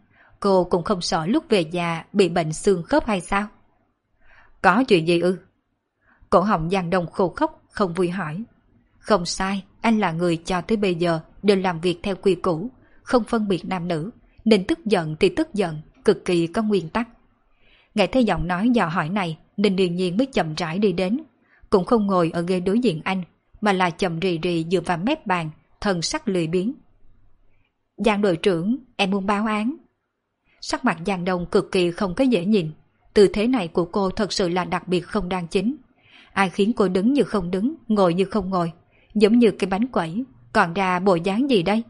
cô cũng không sợ lúc về già bị bệnh xương khớp hay sao? Có chuyện gì ư? Cổ họng Giang Đông khô khốc, không vui hỏi. Không sai, anh là người cho tới bây giờ đều làm việc theo quy củ, không phân biệt nam nữ, nên tức giận thì tức giận, cực kỳ có nguyên tắc. Nghe thấy giọng nói dò hỏi này, Ninh Điền Nhiên mới chậm rãi đi đến, cũng không ngồi ở ghế đối diện anh, mà là chậm rì rì dựa vào mép bàn, thần sắc lười biếng. Giang đội trưởng, em muốn báo án. Sắc mặt Giang Đông cực kỳ không có dễ nhìn, tư thế này của cô thật sự là đặc biệt không đoan chính. Ai khiến cô đứng như không đứng, ngồi như không ngồi, giống như cái bánh quẩy, còn ra bộ dáng gì đây?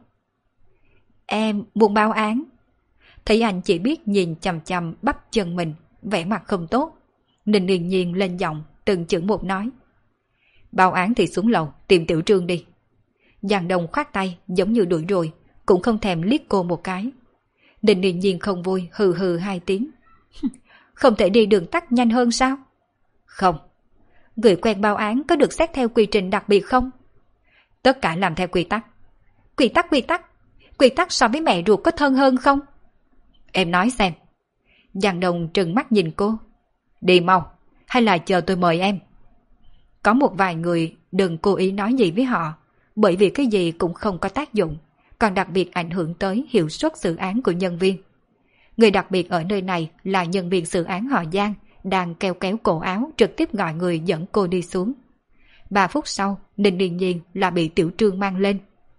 Em muốn báo án. Thấy anh chỉ biết nhìn chằm chằm bắp chân mình, vẻ mặt không tốt. Ninh Điền Nhiên lên giọng, từng chữ một nói. Báo án thì xuống lầu, tìm Tiểu Trương đi. Giang Đông khoát tay, giống như đuổi rồi, cũng không thèm liếc cô một cái. Ninh Điền Nhiên không vui, hừ hừ 2 tiếng. Không thể đi đường tắt nhanh hơn sao? Không. Người quen báo án có được xét theo quy trình đặc biệt không? Tất cả làm theo quy tắc. Quy tắc, quy tắc. Quy tắc so với mẹ ruột có thân hơn không? Em nói xem. Giang Đông trừng mắt nhìn cô. Đi mau, hay là chờ tôi mời em? Có một vài người đừng cố ý nói gì với họ, bởi vì cái gì cũng không có tác dụng, còn đặc biệt ảnh hưởng tới hiệu suất dự án của nhân viên. Người đặc biệt ở nơi này là nhân viên dự án họ Giang, đang kéo kéo cổ áo trực tiếp gọi người dẫn cô đi xuống. 3 phút sau, Ninh Điền Nhiên là bị Tiểu Trương mang lên.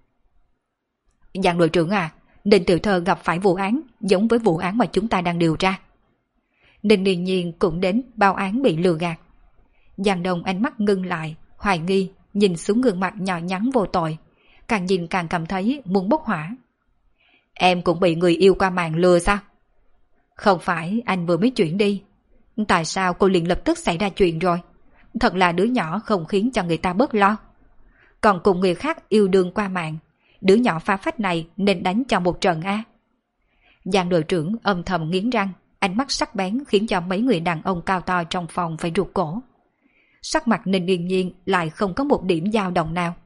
Giang đội trưởng à, Ninh tiểu thơ gặp phải vụ án giống với vụ án mà chúng ta đang điều tra. Ninh Điền Nhiên cũng đến báo án bị lừa gạt. Giang Đông ánh mắt ngưng lại, hoài nghi, nhìn xuống gương mặt nhỏ nhắn vô tội, càng nhìn càng cảm thấy muốn bốc hỏa. Em cũng bị người yêu qua mạng lừa sao? Không phải anh vừa mới chuyển đi. Tại sao cô liền lập tức xảy ra chuyện rồi? Thật là đứa nhỏ không khiến cho người ta bớt lo. Còn cùng người khác yêu đương qua mạng, đứa nhỏ phá phách này nên đánh cho một trận a. Giang đội trưởng âm thầm nghiến răng, ánh mắt sắc bén khiến cho mấy người đàn ông cao to trong phòng phải rụt cổ. Sắc mặt Ninh Điền Nhiên lại không có một điểm dao động nào.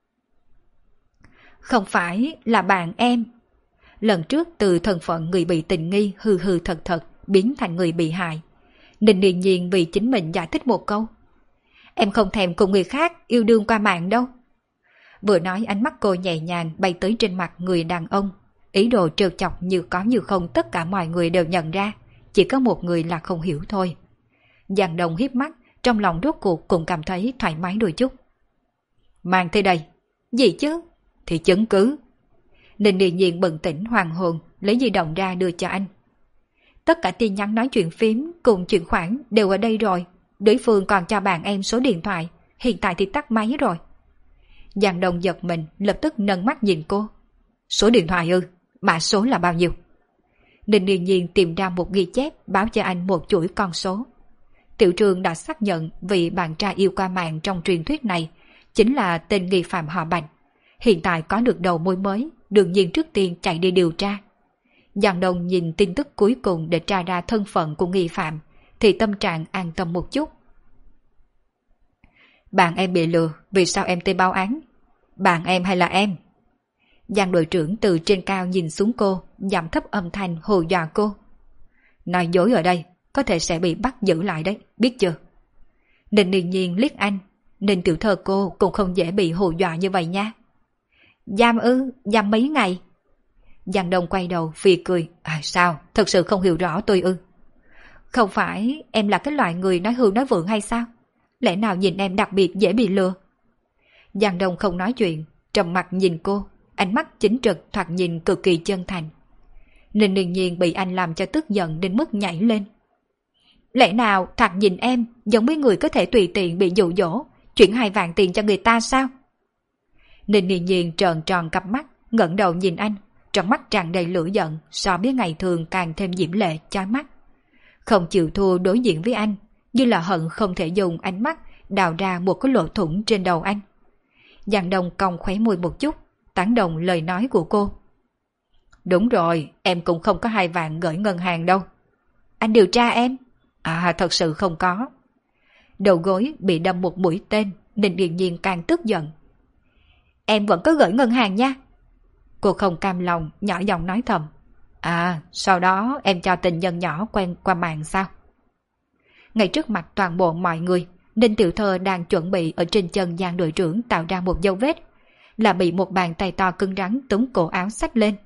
Không phải là bạn em. Lần trước từ thân phận người bị tình nghi hư hư thật thật biến thành người bị hại. Ninh Điền Nhiên vì chính mình giải thích một câu. Em không thèm cùng người khác yêu đương qua mạng đâu. Vừa nói ánh mắt cô nhẹ nhàng bay tới trên mặt người đàn ông. Ý đồ trêu chọc như có như không tất cả mọi người đều nhận ra. Chỉ có một người là không hiểu thôi. Giang Đông hiếp mắt, trong lòng rốt cuộc cũng cảm thấy thoải mái đôi chút. Mang tới đây. Gì chứ? Thì chứng cứ. Ninh Điền Nhiên bừng tỉnh hoàng hồn, lấy di động ra đưa cho anh. Tất cả tin nhắn nói chuyện phím cùng chuyển khoản đều ở đây rồi. Đối phương còn cho bạn em số điện thoại, hiện tại thì tắt máy rồi. Giang Đông giật mình, lập tức nâng mắt nhìn cô. Số điện thoại ư? Mã số là bao nhiêu? Ninh Điền Nhiên tìm ra một ghi chép báo cho anh một chuỗi con số. Tiểu Trương đã xác nhận vị bạn trai yêu qua mạng trong truyền thuyết này chính là tên nghi phạm họ Bành. Hiện tại có được đầu mối mới, đương nhiên trước tiên chạy đi điều tra. Giang Đông nhìn tin tức cuối cùng để tra ra thân phận của nghi phạm, thì tâm trạng an tâm một chút. Bạn em bị lừa, vì sao em tới báo án? Bạn em hay là em? Giang đội trưởng từ trên cao nhìn xuống cô, giảm thấp âm thanh hù dọa cô. Nói dối ở đây, có thể sẽ bị bắt giữ lại đấy, biết chưa? Ninh Điền Nhiên liếc anh, Ninh tiểu thơ cô cũng không dễ bị hù dọa như vậy nha. Giam ư, giam mấy ngày? Giang Đông quay đầu phì cười. Sao, thật sự không hiểu rõ tôi ư? Không phải em là cái loại người nói hưu nói vượng hay sao? Lẽ nào nhìn em đặc biệt dễ bị lừa? Giang Đông không nói chuyện, trầm mặt nhìn cô, ánh mắt chính trực thoạt nhìn cực kỳ chân thành. Ninh Điền Nhiên bị anh làm cho tức giận đến mức nhảy lên. Lẽ nào thoạt nhìn em giống với người có thể tùy tiện bị dụ dỗ, chuyển 2 vạn tiền cho người ta sao? Ninh Điền Nhiên trợn tròn cặp mắt, ngẩng đầu nhìn anh, trong mắt tràn đầy lửa giận, so với ngày thường càng thêm diễm lệ chói mắt. Không chịu thua đối diện với anh, như là hận không thể dùng ánh mắt đào ra một cái lỗ thủng trên đầu anh. Giang Đông cong khóe môi một chút, tán đồng lời nói của cô. Đúng rồi, em cũng không có 2 vạn gửi ngân hàng đâu. Anh điều tra em? Thật sự không có. Đầu gối bị đâm một mũi tên, Ninh Điền Nhiên càng tức giận. Em vẫn có gửi ngân hàng nha. Cô không cam lòng, nhỏ giọng nói thầm. À, sau đó em cho tình nhân nhỏ quen qua mạng sao? Ngay trước mặt toàn bộ mọi người, Ninh Tiểu Thơ đang chuẩn bị ở trên chân Giang đội trưởng tạo ra một dấu vết, là bị một bàn tay to cứng rắn túm cổ áo xách lên.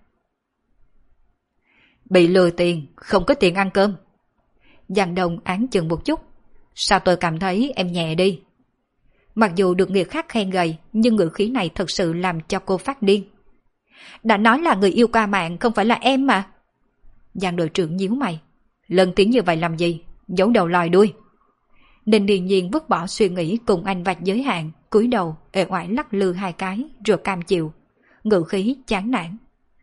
Bị lừa tiền, không có tiền ăn cơm. Giang Đông án chừng một chút. Sao tôi cảm thấy em nhẹ đi? Mặc dù được người khác khen gầy, nhưng ngữ khí này thật sự làm cho cô phát điên. Đã nói là người yêu qua mạng, không phải là em mà. Giang đội trưởng nhíu mày. Lần tiếng như vậy làm gì? Giấu đầu lòi đuôi. Ninh Điền Nhiên vứt bỏ suy nghĩ cùng anh vạch giới hạn, cúi đầu, uể oải lắc lư hai cái, rồi cam chịu. Ngữ khí chán nản.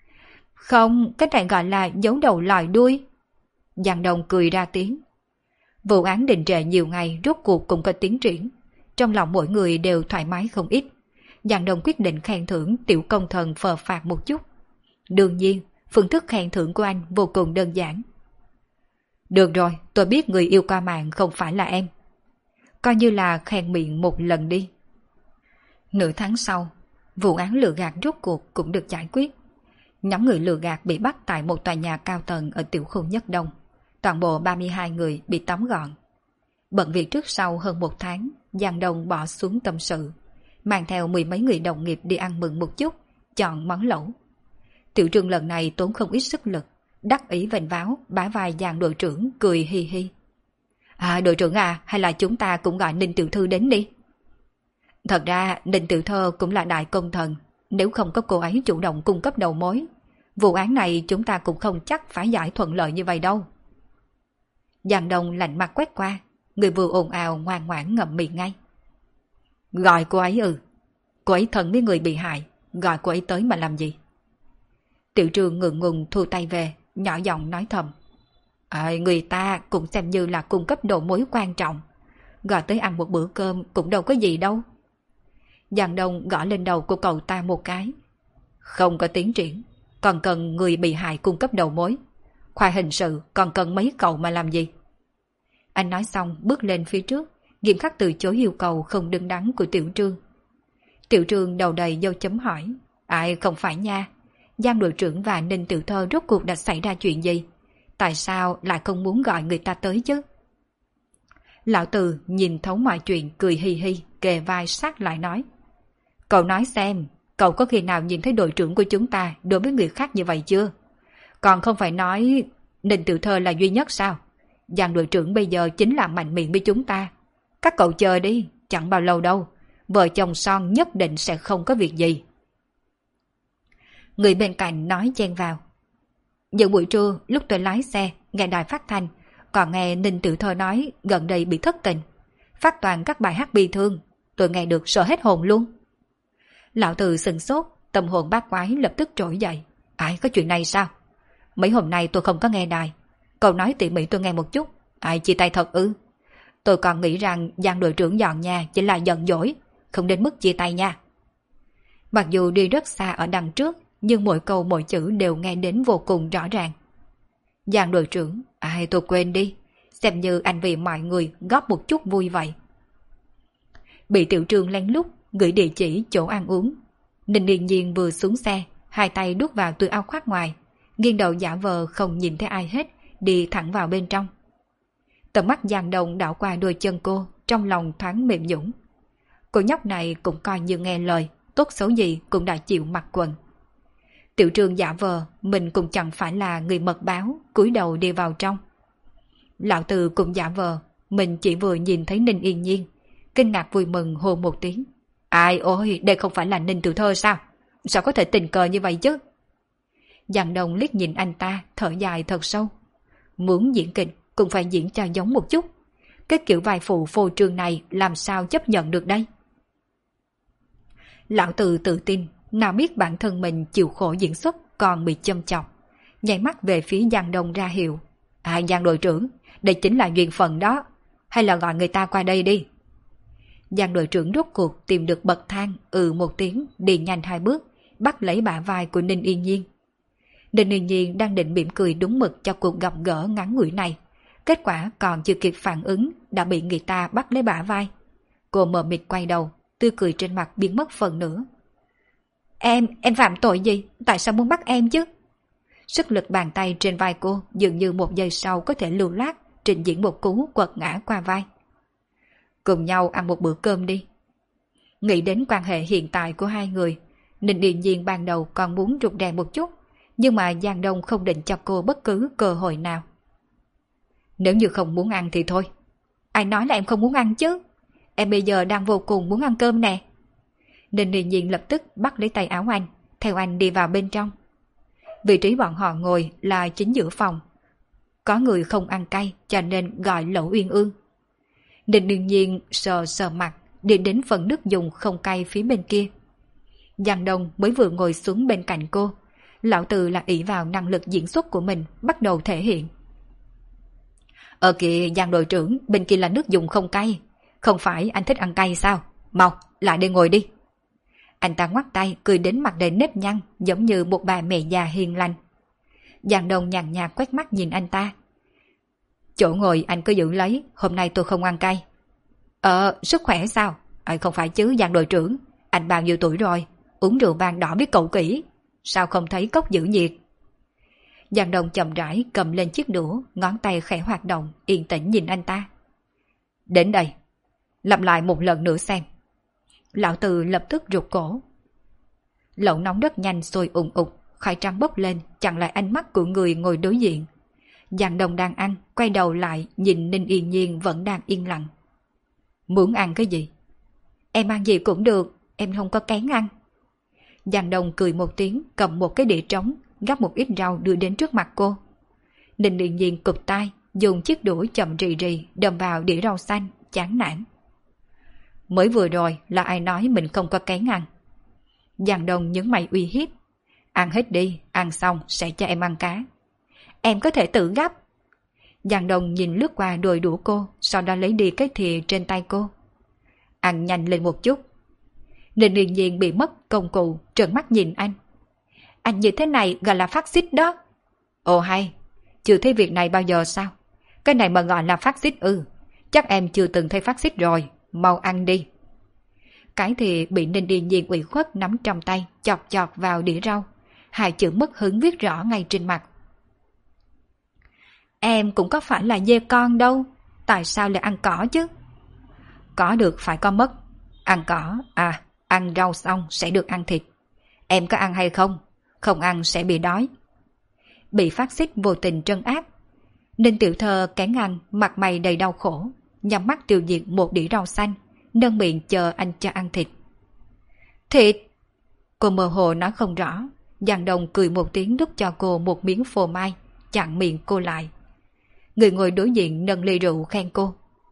Không, cái này gọi là giấu đầu lòi đuôi. Giang Đông cười ra tiếng. Vụ án đình trệ nhiều ngày rốt cuộc cũng có tiến triển. Trong lòng mỗi người đều thoải mái không ít. Giang Đông quyết định khen thưởng tiểu công thần phờ phạt một chút. Đương nhiên, phương thức khen thưởng của anh vô cùng đơn giản. Được rồi, tôi biết người yêu qua mạng không phải là em. Coi như là khen miệng một lần đi. Nửa tháng sau, vụ án lừa gạt rốt cuộc cũng được giải quyết. Nhóm người lừa gạt bị bắt tại một tòa nhà cao tầng ở tiểu khu Nhất Đông. Toàn bộ 32 người bị tóm gọn. Bận việc trước sau hơn một tháng, Giang Đông bỏ xuống tâm sự, mang theo mười mấy người đồng nghiệp đi ăn mừng một chút, chọn món lẩu. Tiểu Trương lần này tốn không ít sức lực, đắc ý vênh váo, bả vai Giang đội trưởng cười hi hi. À, đội trưởng à, hay là chúng ta cũng gọi Ninh tiểu thư đến đi. Thật ra Ninh tiểu thơ cũng là đại công thần, nếu không có cô ấy chủ động cung cấp đầu mối, vụ án này chúng ta cũng không chắc phải giải thuận lợi như vậy đâu. Giang Đông lạnh mặt quét qua, người vừa ồn ào ngoan ngoãn ngậm miệng ngay. Gọi cô ấy cô ấy thân với người bị hại, gọi cô ấy tới mà làm gì? Tiểu Trương ngượng ngùng thu tay về, nhỏ giọng nói thầm. Người ta cũng xem như là cung cấp đầu mối quan trọng, gọi tới ăn một bữa cơm cũng đâu có gì đâu. Giang Đông gõ lên đầu của cậu ta một cái. Không có tiến triển, còn cần người bị hại cung cấp đầu mối. Khoa hình sự còn cần mấy cậu mà làm gì? Anh nói xong bước lên phía trước, nghiêm khắc từ chối yêu cầu không đứng đắn của Tiểu Trương. Tiểu Trương đầu đầy dấu chấm hỏi. Không phải nha, Giang đội trưởng và Ninh tiểu thơ rốt cuộc đã xảy ra chuyện gì? Tại sao lại không muốn gọi người ta tới chứ? Lão Từ nhìn thấu mọi chuyện cười hi hi, kề vai sát lại nói. Cậu nói xem, cậu có khi nào nhìn thấy đội trưởng của chúng ta đối với người khác như vậy chưa? Còn không phải nói Ninh tiểu thơ là duy nhất sao? Giang đội trưởng bây giờ chính là mạnh miệng với chúng ta. Các cậu chờ đi, chẳng bao lâu đâu, vợ chồng son nhất định sẽ không có việc gì. Người bên cạnh nói chen vào. Giữa buổi trưa lúc tôi lái xe, nghe đài phát thanh, còn nghe Ninh tiểu thơ nói gần đây bị thất tình, phát toàn các bài hát bi thương, tôi nghe được sợ hết hồn luôn. Lão Từ sừng sốt, tâm hồn bát quái lập tức trỗi dậy. Có chuyện này sao? Mấy hôm nay tôi không có nghe đài, cậu nói tỉ mỉ tôi nghe một chút. Chia tay thật ư? Tôi còn nghĩ rằng Giang đội trưởng dọn nhà chỉ là giận dỗi, không đến mức chia tay nha. Mặc dù đi rất xa ở đằng trước, nhưng mỗi câu mỗi chữ đều nghe đến vô cùng rõ ràng. Giang đội trưởng, tôi quên đi, xem như anh vì mọi người góp một chút vui vậy. Bị Tiểu Trương lén lút gửi địa chỉ chỗ ăn uống, Ninh Điền Nhiên vừa xuống xe, hai tay đút vào túi áo khoác ngoài, nghiêng đầu giả vờ không nhìn thấy ai hết, đi thẳng vào bên trong. Tầm mắt Giang Đông đảo qua đôi chân cô, trong lòng thoáng mềm nhũn. Cô nhóc này cũng coi như nghe lời, tốt xấu gì cũng đã chịu mặc quần. Tiểu Trương giả vờ mình cũng chẳng phải là người mật báo, cúi đầu đi vào trong. Lão Từ cũng giả vờ mình chỉ vừa nhìn thấy Ninh Yên Nhiên, kinh ngạc vui mừng hô một tiếng. Ôi, đây không phải là Ninh tiểu thơ sao? Sao có thể tình cờ như vậy chứ? Giang Đông liếc nhìn anh ta, thở dài thật sâu. Muốn diễn kịch cũng phải diễn cho giống một chút. Cái kiểu vai phụ phô trương này làm sao chấp nhận được đây? Lão Từ tự tin, nào biết bản thân mình chịu khổ diễn xuất còn bị châm chọc. Nháy mắt về phía Giang Đông ra hiệu. Giang đội trưởng, đây chính là duyên phận đó. Hay là gọi người ta qua đây đi. Giang đội trưởng rốt cuộc tìm được bậc thang, một tiếng, đi nhanh hai bước, bắt lấy bả vai của Ninh Yên Nhiên. Ninh Yên Nhiên đang định mỉm cười đúng mực cho cuộc gặp gỡ ngắn ngủi này. Kết quả còn chưa kịp phản ứng đã bị người ta bắt lấy bả vai. Cô mờ mịt quay đầu, tươi cười trên mặt biến mất phần nữa. Em phạm tội gì? Tại sao muốn bắt em chứ? Sức lực bàn tay trên vai cô dường như một giây sau có thể lưu loát trình diễn một cú quật ngã qua vai. Cùng nhau ăn một bữa cơm đi. Nghĩ đến quan hệ hiện tại của hai người, Ninh Điền Nhiên ban đầu còn muốn rụt rè một chút, nhưng mà Giang Đông không định cho cô bất cứ cơ hội nào. Nếu như không muốn ăn thì thôi. Ai nói là em không muốn ăn chứ? Em bây giờ đang vô cùng muốn ăn cơm nè. Ninh Điền Nhiên lập tức bắt lấy tay áo anh, theo anh đi vào bên trong. Vị trí bọn họ ngồi là chính giữa phòng. Có người không ăn cay cho nên gọi Lẩu Uyên Ương. Ninh Điền Nhiên sờ sờ mặt, đi đến phần nước dùng không cay phía bên kia. Giang Đông mới vừa ngồi xuống bên cạnh cô. Lão Từ là ỷ vào năng lực diễn xuất của mình, bắt đầu thể hiện. Ở kìa Giang đội trưởng, bên kia là nước dùng không cay. Không phải anh thích ăn cay sao? Mau, lại đây ngồi đi. Anh ta ngoắt tay, cười đến mặt đầy nếp nhăn, giống như một bà mẹ già hiền lành. Giang Đông nhàn nhạt quét mắt nhìn anh ta. Chỗ ngồi anh cứ giữ lấy, hôm nay tôi không ăn cay. Sức khỏe sao? Không phải chứ Giang đội trưởng, anh bao nhiêu tuổi rồi, uống rượu vang đỏ biết cậu kỹ. Sao không thấy cốc giữ nhiệt? Giang Đông chậm rãi cầm lên chiếc đũa, ngón tay khẽ hoạt động, yên tĩnh nhìn anh ta. Đến đây, lặp lại một lần nữa xem. Lão Từ lập tức rụt cổ. Lẩu nóng rất nhanh sôi ùn ục, khói trắng bốc lên, chặn lại ánh mắt của người ngồi đối diện. Giang Đông đang ăn, quay đầu lại nhìn Ninh Yên Nhiên vẫn đang yên lặng. Muốn ăn cái gì? Em ăn gì cũng được, em không có kén ăn. Giang Đông cười một tiếng, cầm một cái đĩa trống, gắp một ít rau đưa đến trước mặt cô. Ninh Yên Nhiên cụp tai, dùng chiếc đũa chậm rì rì đâm vào đĩa rau xanh, chán nản. Mới vừa rồi là ai nói mình không có kén ăn? Giang Đông nhấn mày uy hiếp. Ăn hết đi, ăn xong sẽ cho em ăn cá. Em có thể tự gắp. Giang Đông nhìn lướt qua đôi đũa cô, sau đó lấy đi cái thìa trên tay cô. Ăn nhanh lên một chút. Ninh Yên Nhiên bị mất công cụ, trợn mắt nhìn anh. Anh như thế này gọi là phát xít đó. Ồ hay, chưa thấy việc này bao giờ sao? Cái này mà gọi là phát xít ư? Chắc em chưa từng thấy phát xít rồi, mau ăn đi. Cái thì bị Ninh Yên Nhiên ủy khuất nắm trong tay, chọt chọt vào đĩa rau. Hai chữ mất hứng viết rõ ngay trên mặt. Em cũng có phải là dê con đâu, tại sao lại ăn cỏ chứ? Có được phải có mất. Ăn cỏ, ăn rau xong sẽ được ăn thịt. Em có ăn hay không? Không ăn sẽ bị đói. Bị phát xít vô tình trấn áp, Ninh Tiểu Thơ kén ăn, mặt mày đầy đau khổ, nhắm mắt tiêu diệt một đĩa rau xanh, nâng miệng chờ anh cho ăn thịt. Thịt! Cô mơ hồ nói không rõ. Giang Đông cười một tiếng đút cho cô một miếng phô mai, chặn miệng cô lại. Người ngồi đối diện nâng ly rượu khen cô.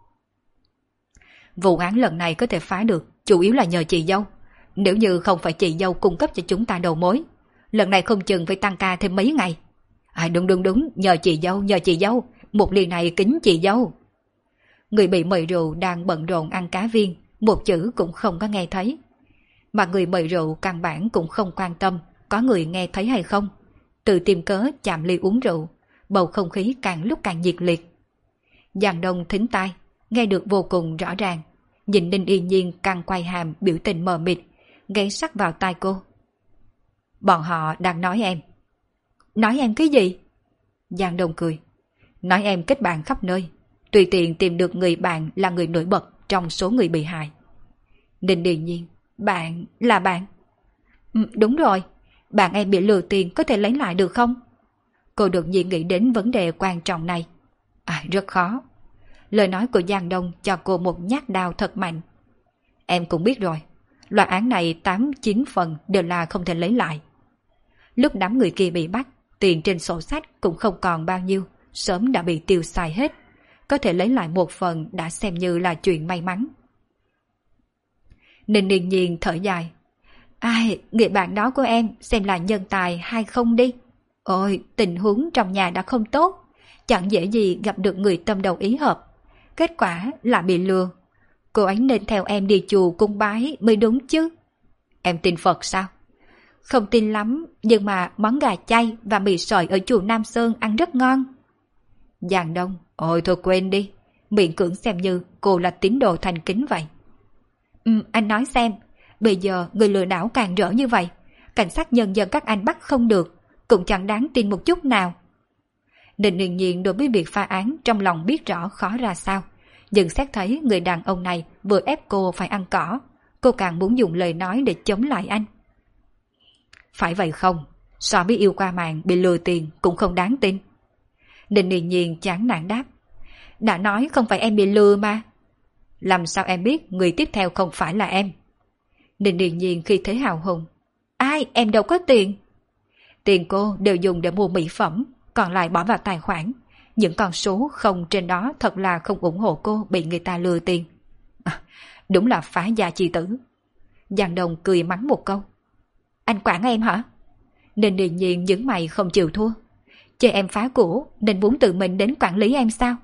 Vụ án lần này có thể phá được, chủ yếu là nhờ chị dâu. Nếu như không phải chị dâu cung cấp cho chúng ta đầu mối, lần này không chừng phải tăng ca thêm mấy ngày. Đúng, nhờ chị dâu, một ly này kính chị dâu. Người bị mời rượu đang bận rộn ăn cá viên, một chữ cũng không có nghe thấy. Mà người mời rượu căn bản cũng không quan tâm có người nghe thấy hay không. Tự tìm cớ chạm ly uống rượu, bầu không khí càng lúc càng nhiệt liệt. Giang Đông thính tai, nghe được vô cùng rõ ràng, nhìn Ninh Yên Nhiên căng quay hàm biểu tình mờ mịt, ghé sát vào tai cô. Bọn họ đang nói em. Nói em cái gì? Giang Đông cười. Nói em kết bạn khắp nơi, tùy tiện tìm được người bạn là người nổi bật trong số người bị hại. Ninh Điền Nhiên, bạn là bạn? Đúng rồi, bạn em bị lừa tiền có thể lấy lại được không? Cô đột nhiên nghĩ đến vấn đề quan trọng này. Rất khó. Lời nói của Giang Đông cho cô một nhát đao thật mạnh. Em cũng biết rồi, loại án này 8-9 phần đều là không thể lấy lại. Lúc đám người kia bị bắt, tiền trên sổ sách cũng không còn bao nhiêu, sớm đã bị tiêu xài hết. Có thể lấy lại một phần đã xem như là chuyện may mắn. Ninh Yên Nhiên thở dài. Người bạn đó của em xem là nhân tài hay không đi. Ôi, tình huống trong nhà đã không tốt, chẳng dễ gì gặp được người tâm đầu ý hợp. Kết quả là bị lừa. Cô ấy nên theo em đi chùa cung bái mới đúng chứ. Em tin Phật sao? Không tin lắm, nhưng mà món gà chay và mì sợi ở chùa Nam Sơn ăn rất ngon. Giang Đông, ôi thôi quên đi, miễn cưỡng xem như cô là tín đồ thành kính vậy. Anh nói xem, bây giờ người lừa đảo càng rỡ như vậy, cảnh sát nhân dân các anh bắt không được, cũng chẳng đáng tin một chút nào. Ninh Yên Nhiên đối với việc phá án trong lòng biết rõ khó ra sao, nhưng xét thấy người đàn ông này vừa ép cô phải ăn cỏ, cô càng muốn dùng lời nói để chống lại anh. Phải vậy không? So với yêu qua mạng bị lừa tiền cũng không đáng tin. Ninh Yên Nhiên chán nản đáp. Đã nói không phải em bị lừa mà. Làm sao em biết người tiếp theo không phải là em? Ninh Yên Nhiên khi thế hào hùng. Ai, em đâu có tiền. Tiền cô đều dùng để mua mỹ phẩm, còn lại bỏ vào tài khoản. Những con số không trên đó thật là không ủng hộ cô bị người ta lừa tiền. Đúng là phá gia chi tử. Giang Đông cười mắng một câu. Anh quản em hả? Ninh Yên Nhiên nhướng mày không chịu thua. Chơi em phá của nên muốn tự mình đến quản lý em sao?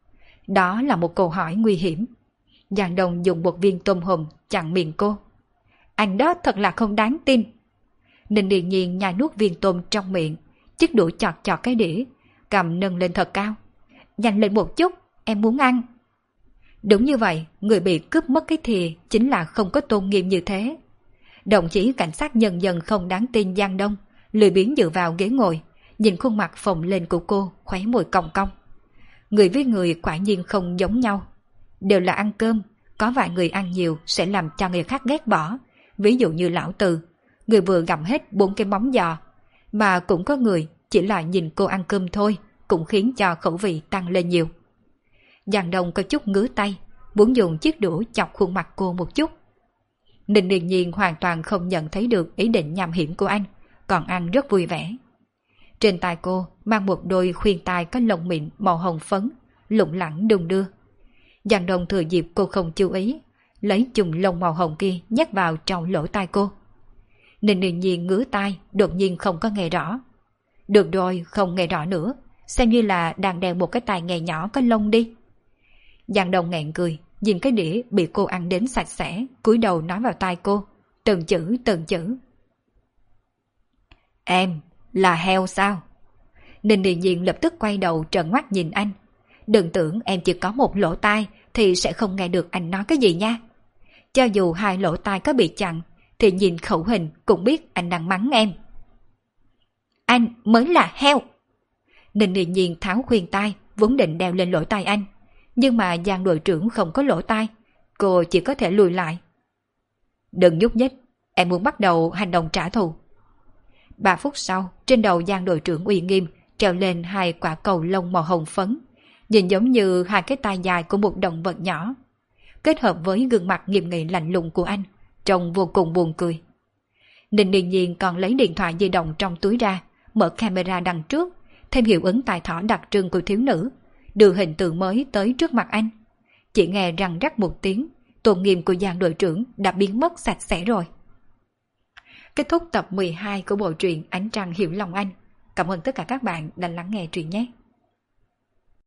Đó là một câu hỏi nguy hiểm. Giang Đông dùng một viên tôm hùm chặn miệng cô. Anh đó thật là không đáng tin. Ninh Yên Nhiên nhai nuốt viên tôm trong miệng, chiếc đũa chọt chọt cái đĩa, cầm nâng lên thật cao. Nhanh lên một chút, em muốn ăn. Đúng như vậy, người bị cướp mất cái thìa chính là không có tôn nghiêm như thế. Đồng chí cảnh sát nhân dân không đáng tin Giang Đông, lười biếng dựa vào ghế ngồi, nhìn khuôn mặt phồng lên của cô, khóe môi cong cong. Người với người quả nhiên không giống nhau. Đều là ăn cơm, có vài người ăn nhiều sẽ làm cho người khác ghét bỏ. Ví dụ như lão Từ, người vừa gặm hết 4 cái móng giò, mà cũng có người chỉ là nhìn cô ăn cơm thôi cũng khiến cho khẩu vị tăng lên nhiều. Giang Đông có chút ngứa tay, muốn dùng chiếc đũa chọc khuôn mặt cô một chút. Ninh Yên Nhiên hoàn toàn không nhận thấy được ý định nham hiểm của anh, còn ăn rất vui vẻ. Trên tay cô mang một đôi khuyên tai có lông mịn màu hồng phấn, lủng lẳng đung đưa. Giang Đông thừa dịp cô không chú ý, lấy chùm lông màu hồng kia nhét vào trong lỗ tai cô. Ninh Yên Nhiên ngứa tai, đột nhiên không có nghe rõ. Được rồi, không nghe rõ nữa, xem như là đang đeo một cái tai nghe nhỏ có lông đi. Giang Đông nghẹn cười, nhìn cái đĩa bị cô ăn đến sạch sẽ, cúi đầu nói vào tai cô, từng chữ từng chữ. Em là heo sao? Ninh Yên Nhiên lập tức quay đầu trợn mắt nhìn anh. Đừng tưởng em chỉ có một lỗ tai thì sẽ không nghe được anh nói cái gì nha. Cho dù hai lỗ tai có bị chặn thì nhìn khẩu hình cũng biết anh đang mắng em. Anh mới là heo. Ninh Yên Nhiên tháo khuyên tai vốn định đeo lên lỗ tai anh, nhưng mà Giang đội trưởng không có lỗ tai, cô chỉ có thể lùi lại. Đừng nhúc nhích, em muốn bắt đầu hành động trả thù. 3 phút sau, trên đầu Giang đội trưởng uy nghiêm treo lên 2 quả cầu lông màu hồng phấn, nhìn giống như 2 cái tai dài của một động vật nhỏ, kết hợp với gương mặt nghiêm nghị lạnh lùng của anh, trông vô cùng buồn cười. Ninh Yên Nhiên còn lấy điện thoại di động trong túi ra, mở camera đằng trước, thêm hiệu ứng tai thỏ đặc trưng của thiếu nữ, đưa hình tượng mới tới trước mặt anh. Chỉ nghe răng rắc một tiếng, tôn nghiêm của Giang đội trưởng đã biến mất sạch sẽ rồi. Kết thúc tập 12 của bộ truyện Ánh Trăng Hiểu Lòng Anh. Cảm ơn tất cả các bạn đã lắng nghe truyện nhé.